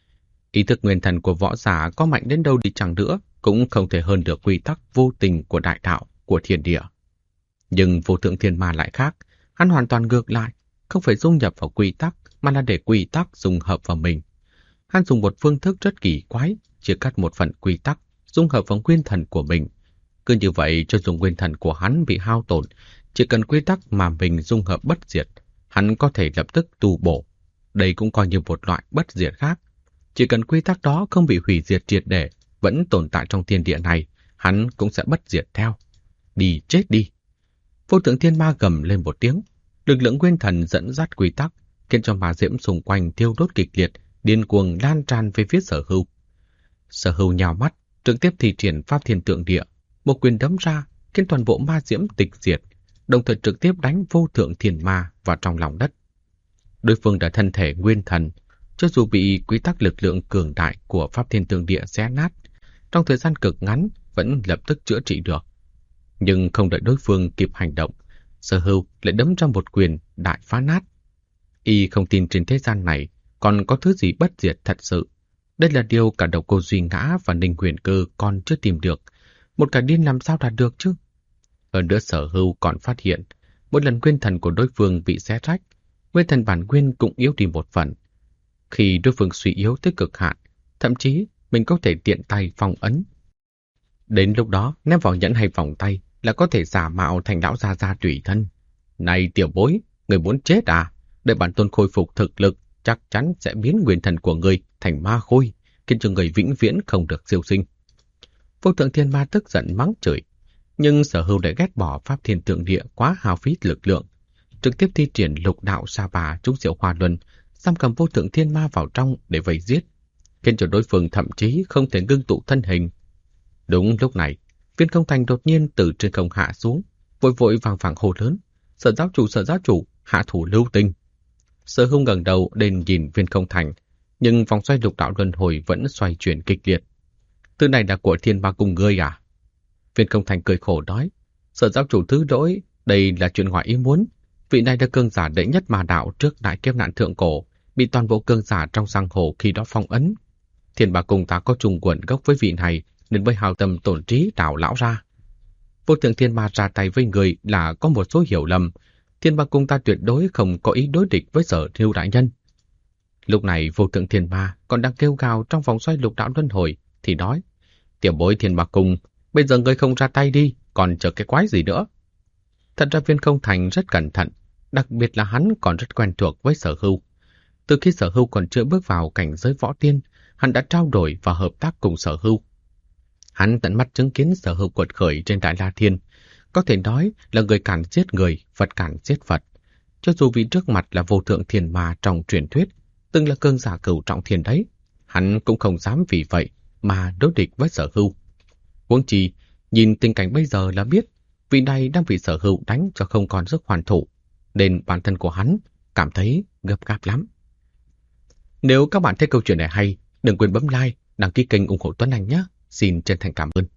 Ý thức nguyên thần của võ giả có mạnh đến đâu đi chăng nữa cũng không thể hơn được quy tắc vô tình của đại đạo, của thiên địa. Nhưng Vô Thượng Thiên Ma lại khác, hắn hoàn toàn ngược lại, không phải dung nhập vào quy tắc mà là để quy tắc dung hợp vào mình. Hắn dùng một phương thức rất kỳ quái, chia cắt một phần quy tắc, dung hợp vào nguyên thần của mình. Cứ như vậy, cho dù nguyên thần của hắn bị hao tổn, chỉ cần quy tắc mà mình dung hợp bất diệt, hắn có thể lập tức tu bổ. Đây cũng coi như một loại bất diệt khác. Chỉ cần quy tắc đó không bị hủy diệt triệt để, vẫn tồn tại trong thiên địa này, hắn cũng sẽ bất diệt theo. Đi chết đi! Vô Thượng Thiên Ma gầm lên một tiếng, lực lượng nguyên thần dẫn dắt quy tắc, khiến cho ma diễm xung quanh thiêu đốt kịch liệt, điên cuồng lan tràn về phía Sở Hưu. Sở Hưu nhào mắt, trực tiếp thi triển pháp thiên tượng địa, một quyền đấm ra, khiến toàn bộ ma diễm tịch diệt, đồng thời trực tiếp đánh Vô Thượng Thiên Ma vào trong lòng đất. Đối phương đã thân thể nguyên thần, cho dù bị quy tắc lực lượng cường đại của pháp thiên tượng địa xé nát, trong thời gian cực ngắn vẫn lập tức chữa trị được. Nhưng không đợi đối phương kịp hành động, Sở Hưu lại đấm ra một quyền đại phá nát. Y không tin trên thế gian này còn có thứ gì bất diệt thật sự. Đây là điều cả Độc Cô Duy Ngã và Ninh Huyền Cơ còn chưa tìm được. Một kẻ điên làm sao đạt được chứ? Hơn nữa Sở Hưu còn phát hiện, một lần nguyên thần của đối phương bị xé rách, nguyên thần bản nguyên cũng yếu đi một phần. Khi đối phương suy yếu tới cực hạn, thậm chí mình có thể tiện tay phong ấn. Đến lúc đó, ném vào nhẫn hay vòng tay là có thể giả mạo thành lão gia gia tùy thân. Này tiểu bối, người muốn chết à? Để bản tôn khôi phục thực lực, chắc chắn sẽ biến nguyên thần của người thành ma khôi, khiến cho người vĩnh viễn không được siêu sinh. Vô Thượng Thiên Ma tức giận mắng chửi, nhưng Sở Hưu lại ghét bỏ Pháp Thiên Tượng Địa quá hao phí lực lượng, trực tiếp thi triển lục đạo sa bà trúc diệu hoa luân, giam cầm Vô Thượng Thiên Ma vào trong để vây giết, khiến cho đối phương thậm chí không thể ngưng tụ thân hình. Đúng lúc này, Viên Không Thành đột nhiên từ trên không hạ xuống, vội vội vàng vàng hô lớn: Sở giáo chủ, hạ thủ lưu tình. Sở Hưu ngẩng đầu lên nhìn Viên Không Thành, nhưng vòng xoay lục đạo luân hồi vẫn xoay chuyển kịch liệt. Thứ này là của Thiên Ma Cung ngươi à? Viên Không Thành cười khổ nói: Sở giáo chủ thứ lỗi, đây là chuyện ngoài ý muốn. Vị này là cường giả đệ nhất ma đạo trước đại kiếp nạn thượng cổ, bị toàn bộ cường giả trong giang hồ khi đó phong ấn. Thiên Ma Cung ta có chung nguồn gốc với vị này, nên mới hào tâm tổn trí đào lão ra. Vô Thượng Thiên Ma ra tay với người là có một số hiểu lầm. Thiên Ma Cung ta tuyệt đối không có ý đối địch với Sở Hưu đại nhân. Lúc này Vô Thượng Thiên Ma còn đang kêu gào trong vòng xoay lục đạo luân hồi thì nói: Tiểu bối Thiên Ma Cung, bây giờ ngươi không ra tay đi, còn chờ cái quái gì nữa? Thật ra Viên Không Thành rất cẩn thận, đặc biệt là hắn còn rất quen thuộc với Sở Hưu. Từ khi Sở Hưu còn chưa bước vào cảnh giới võ tiên, hắn đã trao đổi và hợp tác cùng Sở Hưu. Hắn tận mắt chứng kiến Sở Hưu quật khởi trên Đại La Thiên, có thể nói là người càn giết người, Phật càn giết Phật. Cho dù vị trước mặt là Vô Thượng Thiên Ma trong truyền thuyết, từng là cương giả cửu trọng thiên đấy, hắn cũng không dám vì vậy mà đối địch với Sở Hưu. Huống chi, nhìn tình cảnh bây giờ là biết, vị này đang bị Sở Hưu đánh cho không còn sức hoàn thủ, nên bản thân của hắn cảm thấy gấp gáp lắm. Nếu các bạn thấy câu chuyện này hay, đừng quên bấm like, đăng ký kênh ủng hộ Tuấn Anh nhé. Xin chân thành cảm ơn.